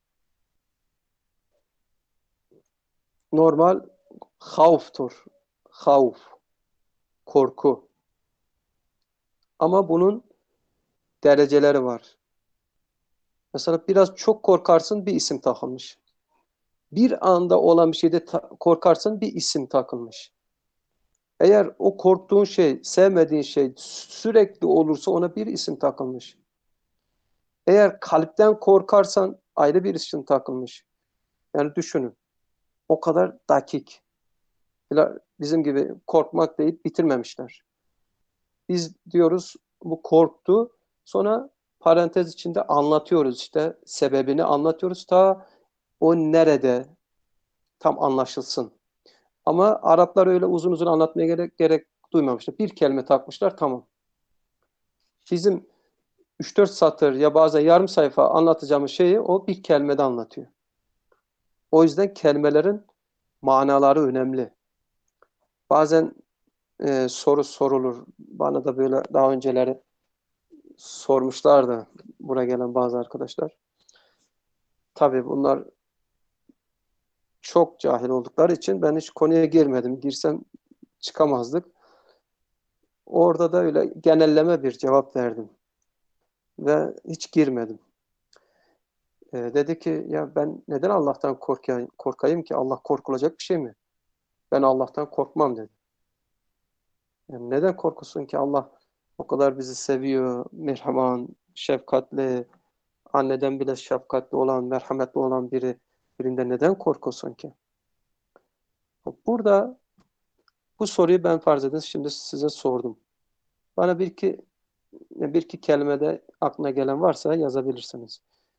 normal havftur. Havf, korku. Ama bunun dereceleri var. Mesela biraz çok korkarsın, bir isim takılmış. Bir anda olan bir şeyde korkarsın, bir isim takılmış. Eğer o korktuğun şey, sevmediğin şey sürekli olursa ona bir isim takılmış. Eğer kalpten korkarsan ayrı bir isim takılmış. Yani düşünün. O kadar dakik. Bizim gibi korkmak deyip bitirmemişler. Biz diyoruz bu korktu. Sonra parantez içinde anlatıyoruz, işte sebebini anlatıyoruz. Ta o nerede tam anlaşılsın. Ama Araplar öyle uzun uzun anlatmaya gerek, gerek duymamışlar. Bir kelime takmışlar, tamam. Bizim üç dört satır ya bazen yarım sayfa anlatacağımız şeyi o bir kelimede anlatıyor. O yüzden kelimelerin manaları önemli. Bazen e, soru sorulur. Bana da böyle daha önceleri sormuşlardı buraya gelen bazı arkadaşlar. Tabii bunlar çok cahil oldukları için ben hiç konuya girmedim. Girsem çıkamazdık. Orada da öyle genelleme bir cevap verdim ve hiç girmedim. E, dedi ki ya ben neden Allah'tan korkayım, korkayım ki? Allah korkulacak bir şey mi? Ben Allah'tan korkmam dedi. Yani neden korkusun ki? Allah o kadar bizi seviyor, merhaman, şefkatli, anneden bile şefkatli olan, merhametli olan biri birinde neden korkusun ki? Burada bu soruyu ben farz edin şimdi size sordum. Bana bir iki bir iki kelimede aklına gelen varsa yazabilirsiniz.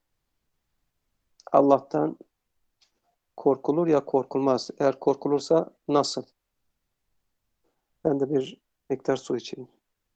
Allah'tan korkulur ya korkulmaz. Eğer korkulursa nasıl? Ben de bir miktar su içeyim.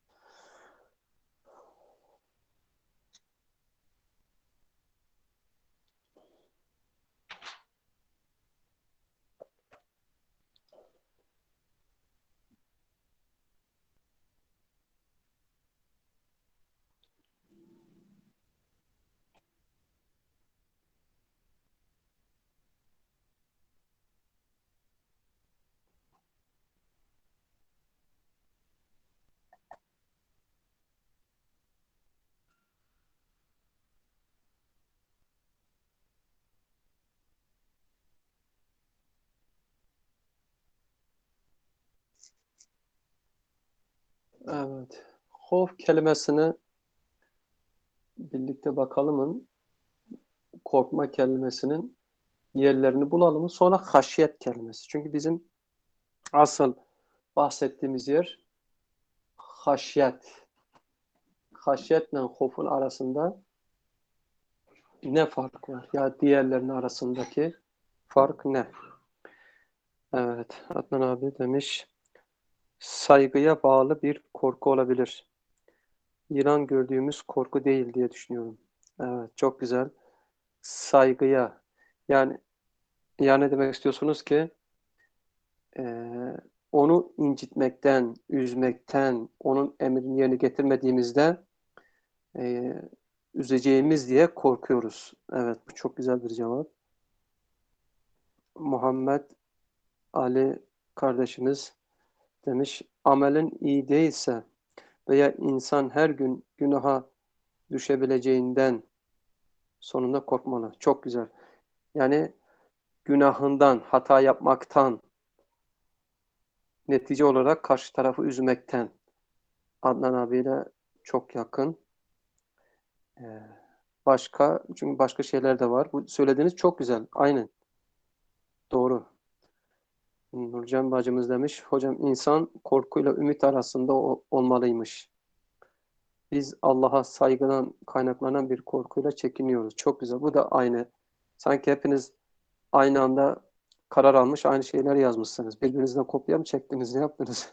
Evet. Hof kelimesini birlikte bakalımın korkma kelimesinin yerlerini bulalım. Sonra haşyet kelimesi. Çünkü bizim asıl bahsettiğimiz yer haşyet. Haşyetle hofun arasında ne fark var? Ya diğerlerinin arasındaki fark ne? Evet, Adnan abi demiş. Saygıya bağlı bir korku olabilir. İran gördüğümüz korku değil diye düşünüyorum. Evet, çok güzel. Saygıya. Yani yani demek istiyorsunuz ki e, onu incitmekten, üzmekten, onun emrini yerine getirmediğimizde e, üzeceğimiz diye korkuyoruz. Evet, bu çok güzel bir cevap. Muhammed Ali kardeşimiz demiş, amelin iyi değilse veya insan her gün günaha düşebileceğinden sonunda korkmalı. Çok güzel. Yani günahından, hata yapmaktan, netice olarak karşı tarafı üzmekten. Adnan abiyle çok yakın. Ee, başka, çünkü başka şeyler de var. Bu söylediğiniz çok güzel. Aynen. Doğru. Nurcan bacımız demiş. Hocam insan korkuyla ümit arasında olmalıymış. Biz Allah'a saygıdan kaynaklanan bir korkuyla çekiniyoruz. Çok güzel. Bu da aynı. Sanki hepiniz aynı anda karar almış, aynı şeyler yazmışsınız. Birbirinizden kopya mı çektiniz, ne yaptınız?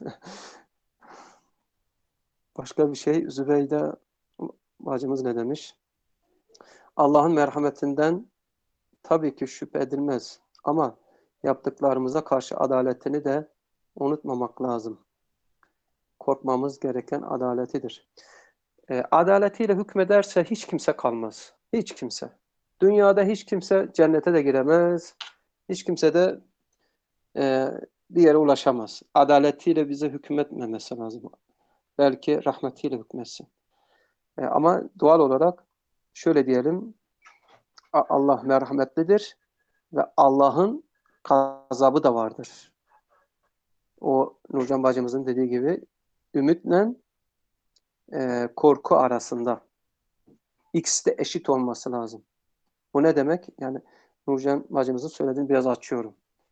Başka bir şey, Zübeyde bacımız ne demiş? Allah'ın merhametinden tabii ki şüphe edilmez. Ama yaptıklarımıza karşı adaletini de unutmamak lazım. Korkmamız gereken adaletidir. E, adaletiyle hükmederse hiç kimse kalmaz. Hiç kimse. Dünyada hiç kimse cennete de giremez. Hiç kimse de e, bir yere ulaşamaz. Adaletiyle bize hükmetmemesi lazım. Belki rahmetiyle hükmetsin. E, ama doğal olarak şöyle diyelim, Allah merhametlidir ve Allah'ın gazabı da vardır. O Nurcan bacımızın dediği gibi ümitle e, korku arasında ikisi de eşit olması lazım. Bu ne demek? Yani Nurcan bacımızın söylediğini biraz açıyorum.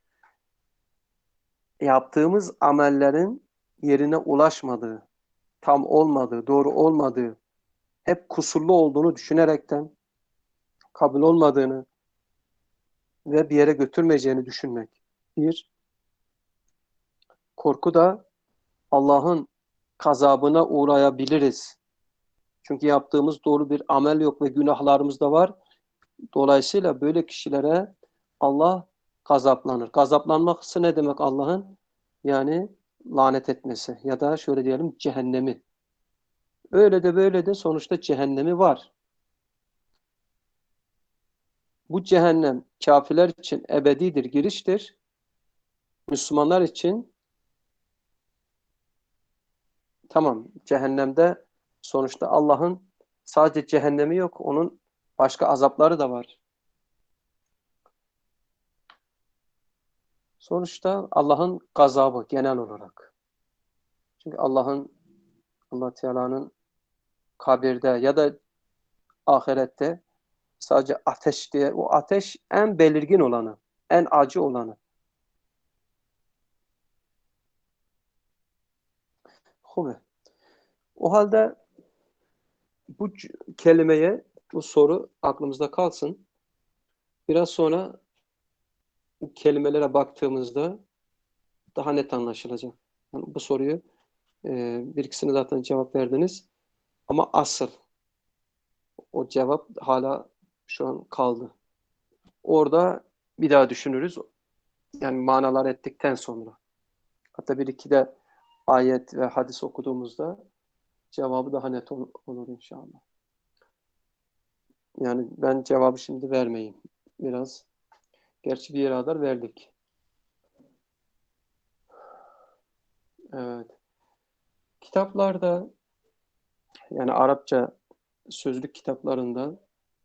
Yaptığımız amellerin yerine ulaşmadığı, tam olmadığı, doğru olmadığı, hep kusurlu olduğunu düşünerekten kabul olmadığını ve bir yere götürmeyeceğini düşünmek. Bir, korku da Allah'ın gazabına uğrayabiliriz. Çünkü yaptığımız doğru bir amel yok ve günahlarımız da var. Dolayısıyla böyle kişilere Allah gazaplanır. Gazaplanması ne demek Allah'ın? Yani lanet etmesi ya da şöyle diyelim cehennemi. Öyle de böyle de sonuçta cehennemi var. Bu cehennem kafirler için ebedidir, giriştir. Müslümanlar için tamam, cehennemde sonuçta Allah'ın sadece cehennemi yok, onun başka azapları da var. Sonuçta Allah'ın gazabı genel olarak. Çünkü Allah'ın, Allah Teala'nın kabirde ya da ahirette sadece ateş diye, o ateş en belirgin olanı, en acı olanı. Hube. O halde bu kelimeye, bu soru aklımızda kalsın. Biraz sonra bu kelimelere baktığımızda daha net anlaşılacak. Yani bu soruyu e, bir ikisini zaten cevap verdiniz. Ama asıl o cevap hala şu an kaldı. Orada bir daha düşünürüz. Yani manalar ettikten sonra. Hatta bir iki de ayet ve hadis okuduğumuzda cevabı daha net ol- olur inşallah. Yani ben cevabı şimdi vermeyeyim. Biraz. Gerçi bir yere kadar verdik. Evet. Kitaplarda, yani Arapça sözlük kitaplarında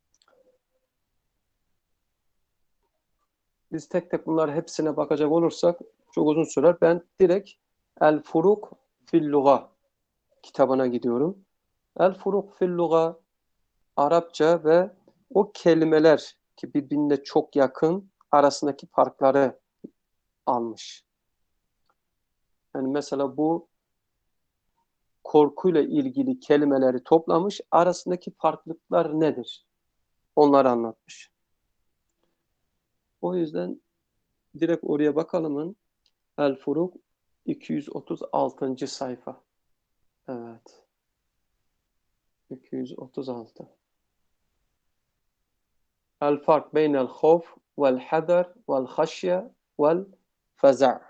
biz tek tek bunlar hepsine bakacak olursak çok uzun sürer. Ben direkt El Furuk fil Luga kitabına gidiyorum. El Furuk fil Luga Arapça ve o kelimeler ki birbirine çok yakın arasındaki farkları almış. Yani mesela bu korkuyla ilgili kelimeleri toplamış. Arasındaki farklılıklar nedir? Onları anlatmış. O yüzden direkt oraya bakalımın. El Furuk iki yüz otuz altıncı sayfa. Evet. iki yüz otuz altı. El fark beynel havf vel hadar vel haşye vel feza'.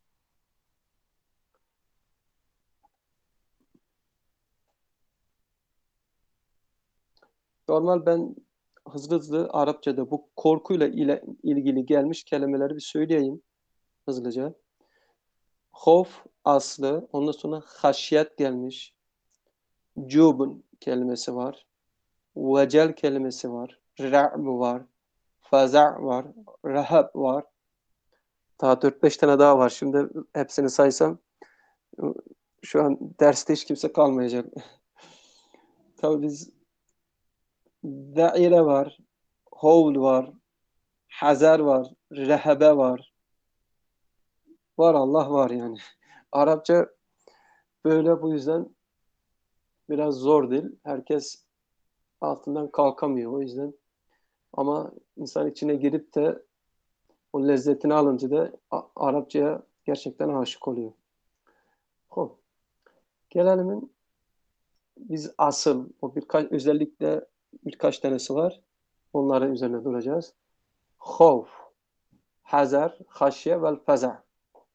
Normal ben hızlı hızlı Arapçada bu korkuyla ile ilgili gelmiş kelimeleri bir söyleyeyim hızlıca. Havf aslı, ondan sonra haşyet gelmiş. Cubun kelimesi var. Vecel kelimesi var. Ra'b var. Faza' var. Rahab var. Daha dört beş tane daha var. Şimdi hepsini saysam şu an derste hiç kimse kalmayacak. Tabii biz daire var. Hovl var. Hazar var. Rehabe var. Var Allah var yani. Arapça böyle, bu yüzden biraz zor dil. Herkes altından kalkamıyor o yüzden. Ama insan içine girip de o lezzetini alınca da Arapçaya gerçekten aşık oluyor. Hop. Gelelim biz asıl o birkaç, özellikle birkaç tanesi var. Onların üzerine duracağız. Havf, hazar, haşye vel feza.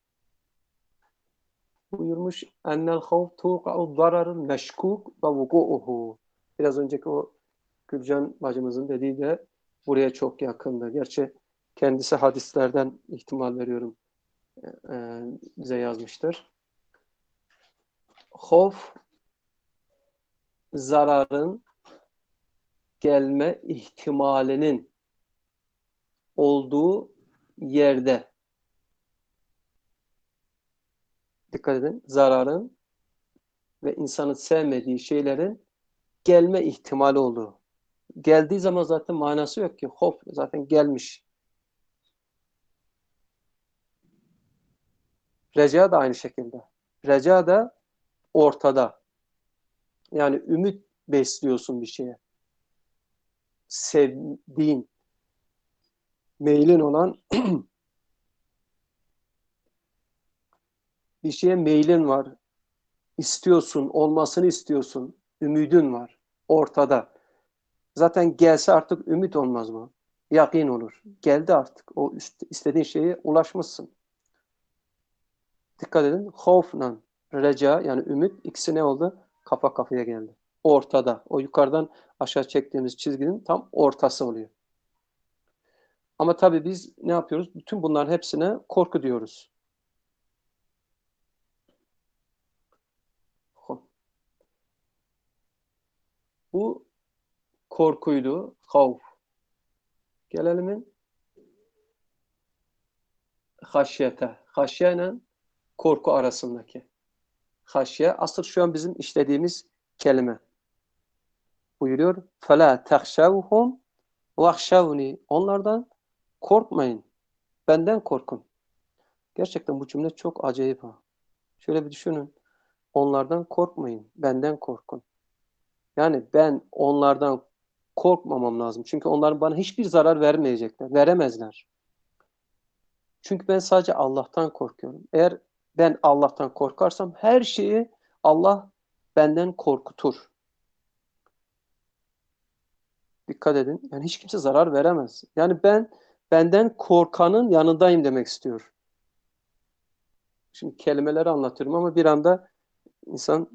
Buyurmuş ennel havf tuqa'u zararın meşkuk ve vuku'uhu. Biraz önceki o Gülcan bacımızın dediği de buraya çok yakındı. Gerçi kendisi hadislerden ihtimal veriyorum e, bize yazmıştır. Havf zararın gelme ihtimalinin olduğu yerde, dikkat edin, zararın ve insanın sevmediği şeylerin gelme ihtimali olduğu. Geldiği zaman zaten manası yok ki. Hop zaten gelmiş. Reca da aynı şekilde. Reca da ortada. Yani ümit besliyorsun bir şeye. Sevdiğin, meylin olan bir şeye meylin var. İstiyorsun, olmasını istiyorsun. Ümidin var. Ortada. Zaten gelse artık ümit olmaz mı? Yakin olur. Geldi artık. O istediğin şeye ulaşmışsın. Dikkat edin. Havfla reca, yani ümit, ikisi ne oldu? Kafa kafaya geldi. Ortada. O yukarıdan aşağı çektiğimiz çizginin tam ortası oluyor. Ama tabii biz ne yapıyoruz? Bütün bunların hepsine korku diyoruz. Bu korkuydu, havf. Gelelim haşyete. Haşye ile korku arasındaki. Haşye, asıl şu an bizim işlediğimiz kelime. Buyuruyor. فَلَا تَخْشَوْهُمْ وَخْشَوْنِي. Onlardan korkmayın. Benden korkun. Gerçekten bu cümle çok acayip ha. Şöyle bir düşünün. Onlardan korkmayın. Benden korkun. Yani ben onlardan korkmamam lazım. Çünkü onlar bana hiçbir zarar vermeyecekler. Veremezler. Çünkü ben sadece Allah'tan korkuyorum. Eğer ben Allah'tan korkarsam her şeyi Allah benden korkutur. Dikkat edin. Yani hiç kimse zarar veremez. Yani ben benden korkanın yanındayım demek istiyor. Şimdi kelimeleri anlatıyorum ama bir anda insan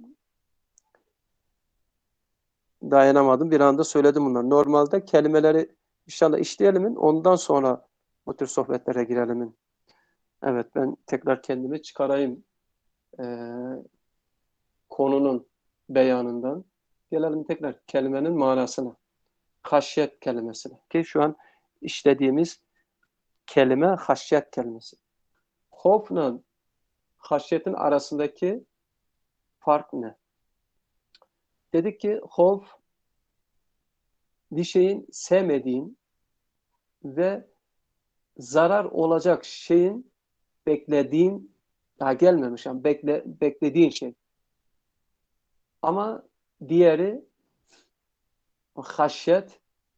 dayanamadım. Bir anda söyledim bunları. Normalde kelimeleri inşallah işleyelim. Ondan sonra bu tür sohbetlere girelim. Evet, ben tekrar kendimi çıkarayım ee, konunun beyanından. Gelelim tekrar kelimenin manasına. Haşyet kelimesine. Ki şu an işlediğimiz kelime haşyet kelimesi. Havfla haşyetin arasındaki fark ne? Dedik ki havf bir şeyin sevmediğin ve zarar olacak şeyin beklediğin, daha gelmemiş yani bekle, beklediğin şey. Ama diğeri haşyet,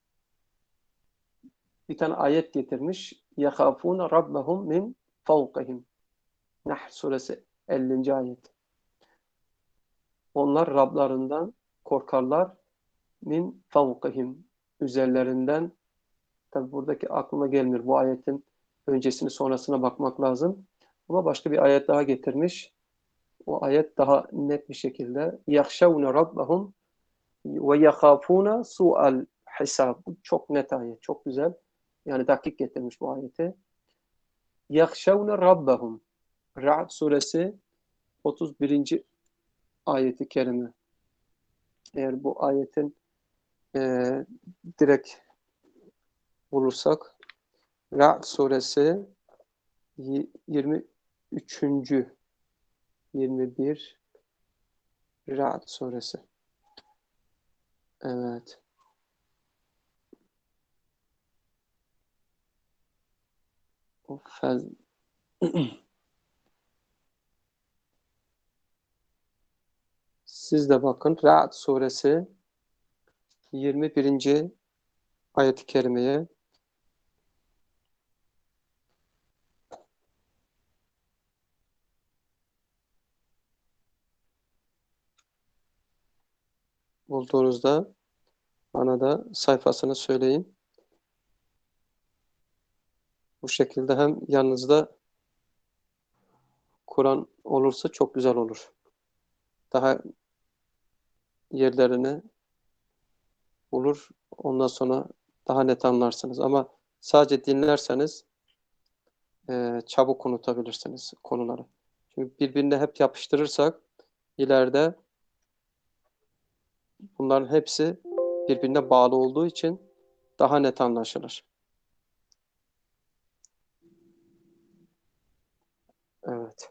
bir tane ayet getirmiş. يَخَافُونَ رَبَّهُمْ مِنْ فَوْقِهِمْ. Nahl suresi ellinci ayet. Onlar Rablarından korkarlar. Min fevkihim. Üzerlerinden. Tabi buradaki aklıma gelmiyor. Bu ayetin öncesini sonrasına bakmak lazım. Ama başka bir ayet daha getirmiş. O ayet daha net bir şekilde يَخْشَوْنَ رَبَّهُمْ وَيَخَافُونَ سُوءَ الْحِسَابِ. Çok net ayet. Çok güzel. Yani dakik getirmiş bu ayeti. يَخْشَوْنَ رَبَّهُمْ. Ra'd suresi otuz birinci ayeti kerime. Eğer bu ayetin e, direkt bulursak Ra'd suresi yirmi üçüncü yirmi bir Ra'd suresi. Evet. O fez... Siz de bakın Ra'd suresi yirmi birinci ayet-i kerimeye. Bulduğunuzda bana da sayfasını söyleyin. Bu şekilde hem yanınızda Kur'an olursa çok güzel olur. Daha yerlerini bulur. Ondan sonra daha net anlarsınız. Ama sadece dinlerseniz e, çabuk unutabilirsiniz konuları. Çünkü birbirine hep yapıştırırsak ileride bunların hepsi birbirine bağlı olduğu için daha net anlaşılır. Evet.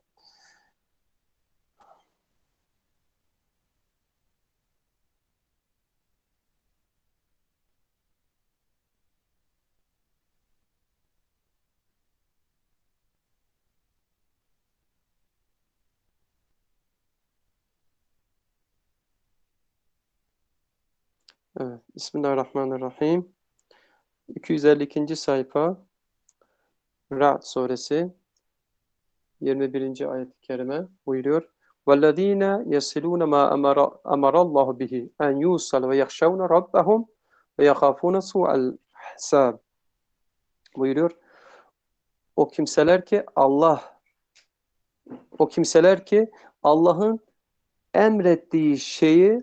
Evet. Bismillahirrahmanirrahim. iki yüz elli ikinci sayfa Ra'd suresi yirmi birinci ayet-i kerime buyuruyor. وَالَّذ۪ينَ يَصِلُونَ مَا أَمَرَ اللّٰهُ بِهِ اَنْ يُوصَلَ وَيَخْشَوْنَ رَبَّهُمْ وَيَخَافُونَ سُوءَ الْحِسَابِ buyuruyor. O kimseler ki Allah o kimseler ki Allah'ın emrettiği şeyi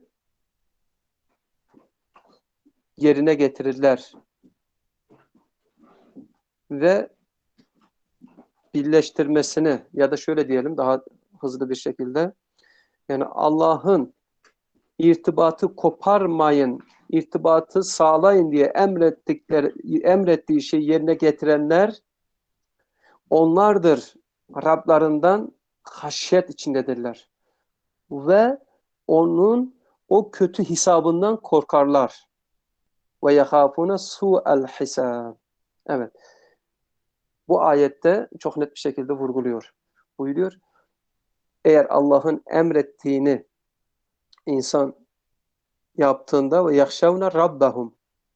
yerine getirirler. ve birleştirmesini ya da şöyle diyelim daha hızlı bir şekilde yani Allah'ın irtibatı koparmayın, irtibatı sağlayın diye emrettikleri, emrettiği şeyi yerine getirenler onlardır. Rablarından haşyet içindedirler. Ve onun o kötü hesabından korkarlar. Ve yahafune su'el hisab. Evet. Bu ayette çok net bir şekilde vurguluyor. Buyuruyor. Eğer Allah'ın emrettiğini insan yaptığında ve yahşavne rabbahum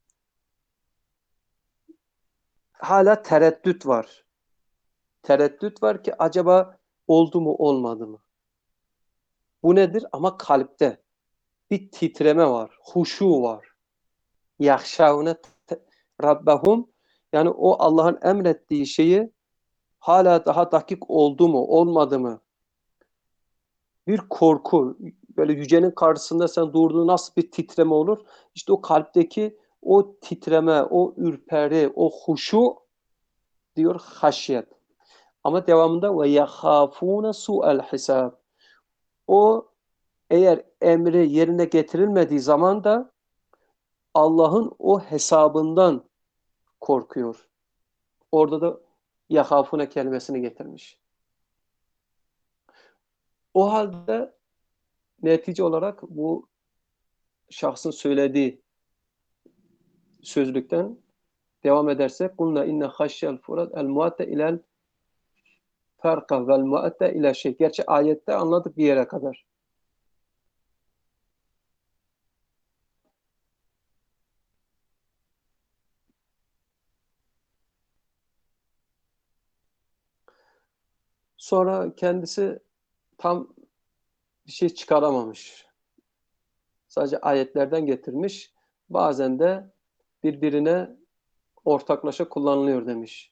hala tereddüt var. Tereddüt var ki acaba oldu mu olmadı mı? Bu nedir? Ama kalpte bir titreme var. Huşu var. Yahşavne rabbahum yani o Allah'ın emrettiği şeyi hala daha dakik oldu mu olmadı mı? Bir korku böyle yücenin karşısında sen durduğunda nasıl bir titreme olur? İşte o kalpteki o titreme, o ürperi, o huşu diyor haşyet. Ama devamında ve yahafune su'el hisab. O eğer emri yerine getirilmediği zaman da Allah'ın o hesabından korkuyor. Orada da yahafune kelimesini getirmiş. O halde netice olarak bu şahsın söylediği sözlükten devam edersek kulna inne haşyel furat el muatte ilel farka vel muatte ile şey. Gerçi ayette anladık bir yere kadar. Sonra kendisi tam bir şey çıkaramamış. Sadece ayetlerden getirmiş. Bazen de birbirine ortaklaşa kullanılıyor demiş.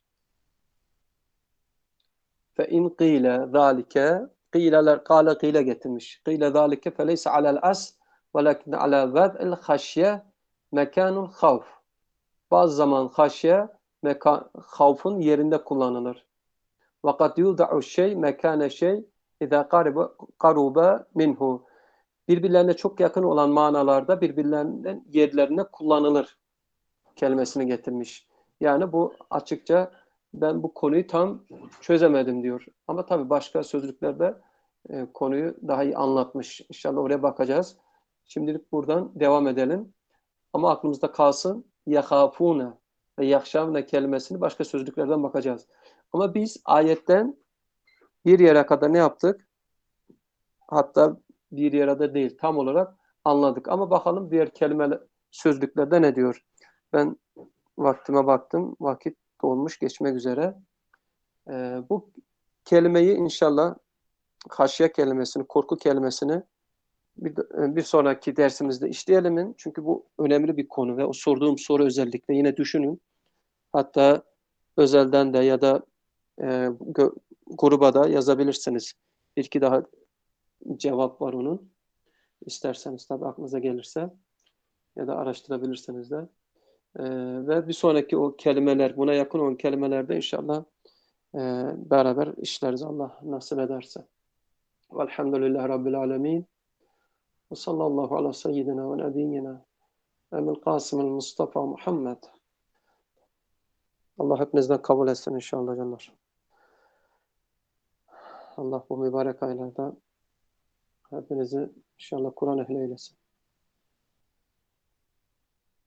Fe in qile zalike qileler kâle qile getirmiş. Qile zalike feleyse alel as velakin ala ved'il haşye mekanul havf. Bazı zaman haşye mekan, havfun yerinde kullanılır. Vakat yuda'u şey mekane şey idâ karuba minhu. Birbirlerine çok yakın olan manalarda birbirlerinden yerlerine kullanılır kelimesini getirmiş. Yani bu açıkça ben bu konuyu tam çözemedim diyor. Ama tabii başka sözlüklerde e, konuyu daha iyi anlatmış. İnşallah oraya bakacağız. Şimdilik buradan devam edelim. Ama aklımızda kalsın yahafune ve yahşavne kelimesini başka sözlüklerden bakacağız. Ama biz ayetten bir yere kadar ne yaptık? Hatta bir yere de değil tam olarak anladık. Ama bakalım diğer kelime sözlüklerde ne diyor? Ben vaktime baktım. Vakit dolmuş geçmek üzere. Ee, bu kelimeyi inşallah haşye kelimesini, korku kelimesini bir, bir sonraki dersimizde işleyelim. Çünkü bu önemli bir konu ve o sorduğum soru özellikle yine düşünün. Hatta özelden de ya da e, gruba da yazabilirsiniz. Bir iki daha cevap var onun. İsterseniz tabii aklınıza gelirse ya da araştırabilirsiniz de. Ee, ve bir sonraki o kelimeler, buna yakın olan kelimelerde inşallah e, beraber işleriz Allah nasip ederse. Velhamdülillahi Rabbil alemin. Ve sallallahu ala seyyidina ve nebiyyina Emel Kasım'ın Mustafa Muhammed. Allah hepinizden kabul etsin inşallah canlar. Allah bu mübarek aylarda hepinizi inşallah Kur'an ehli eylesin.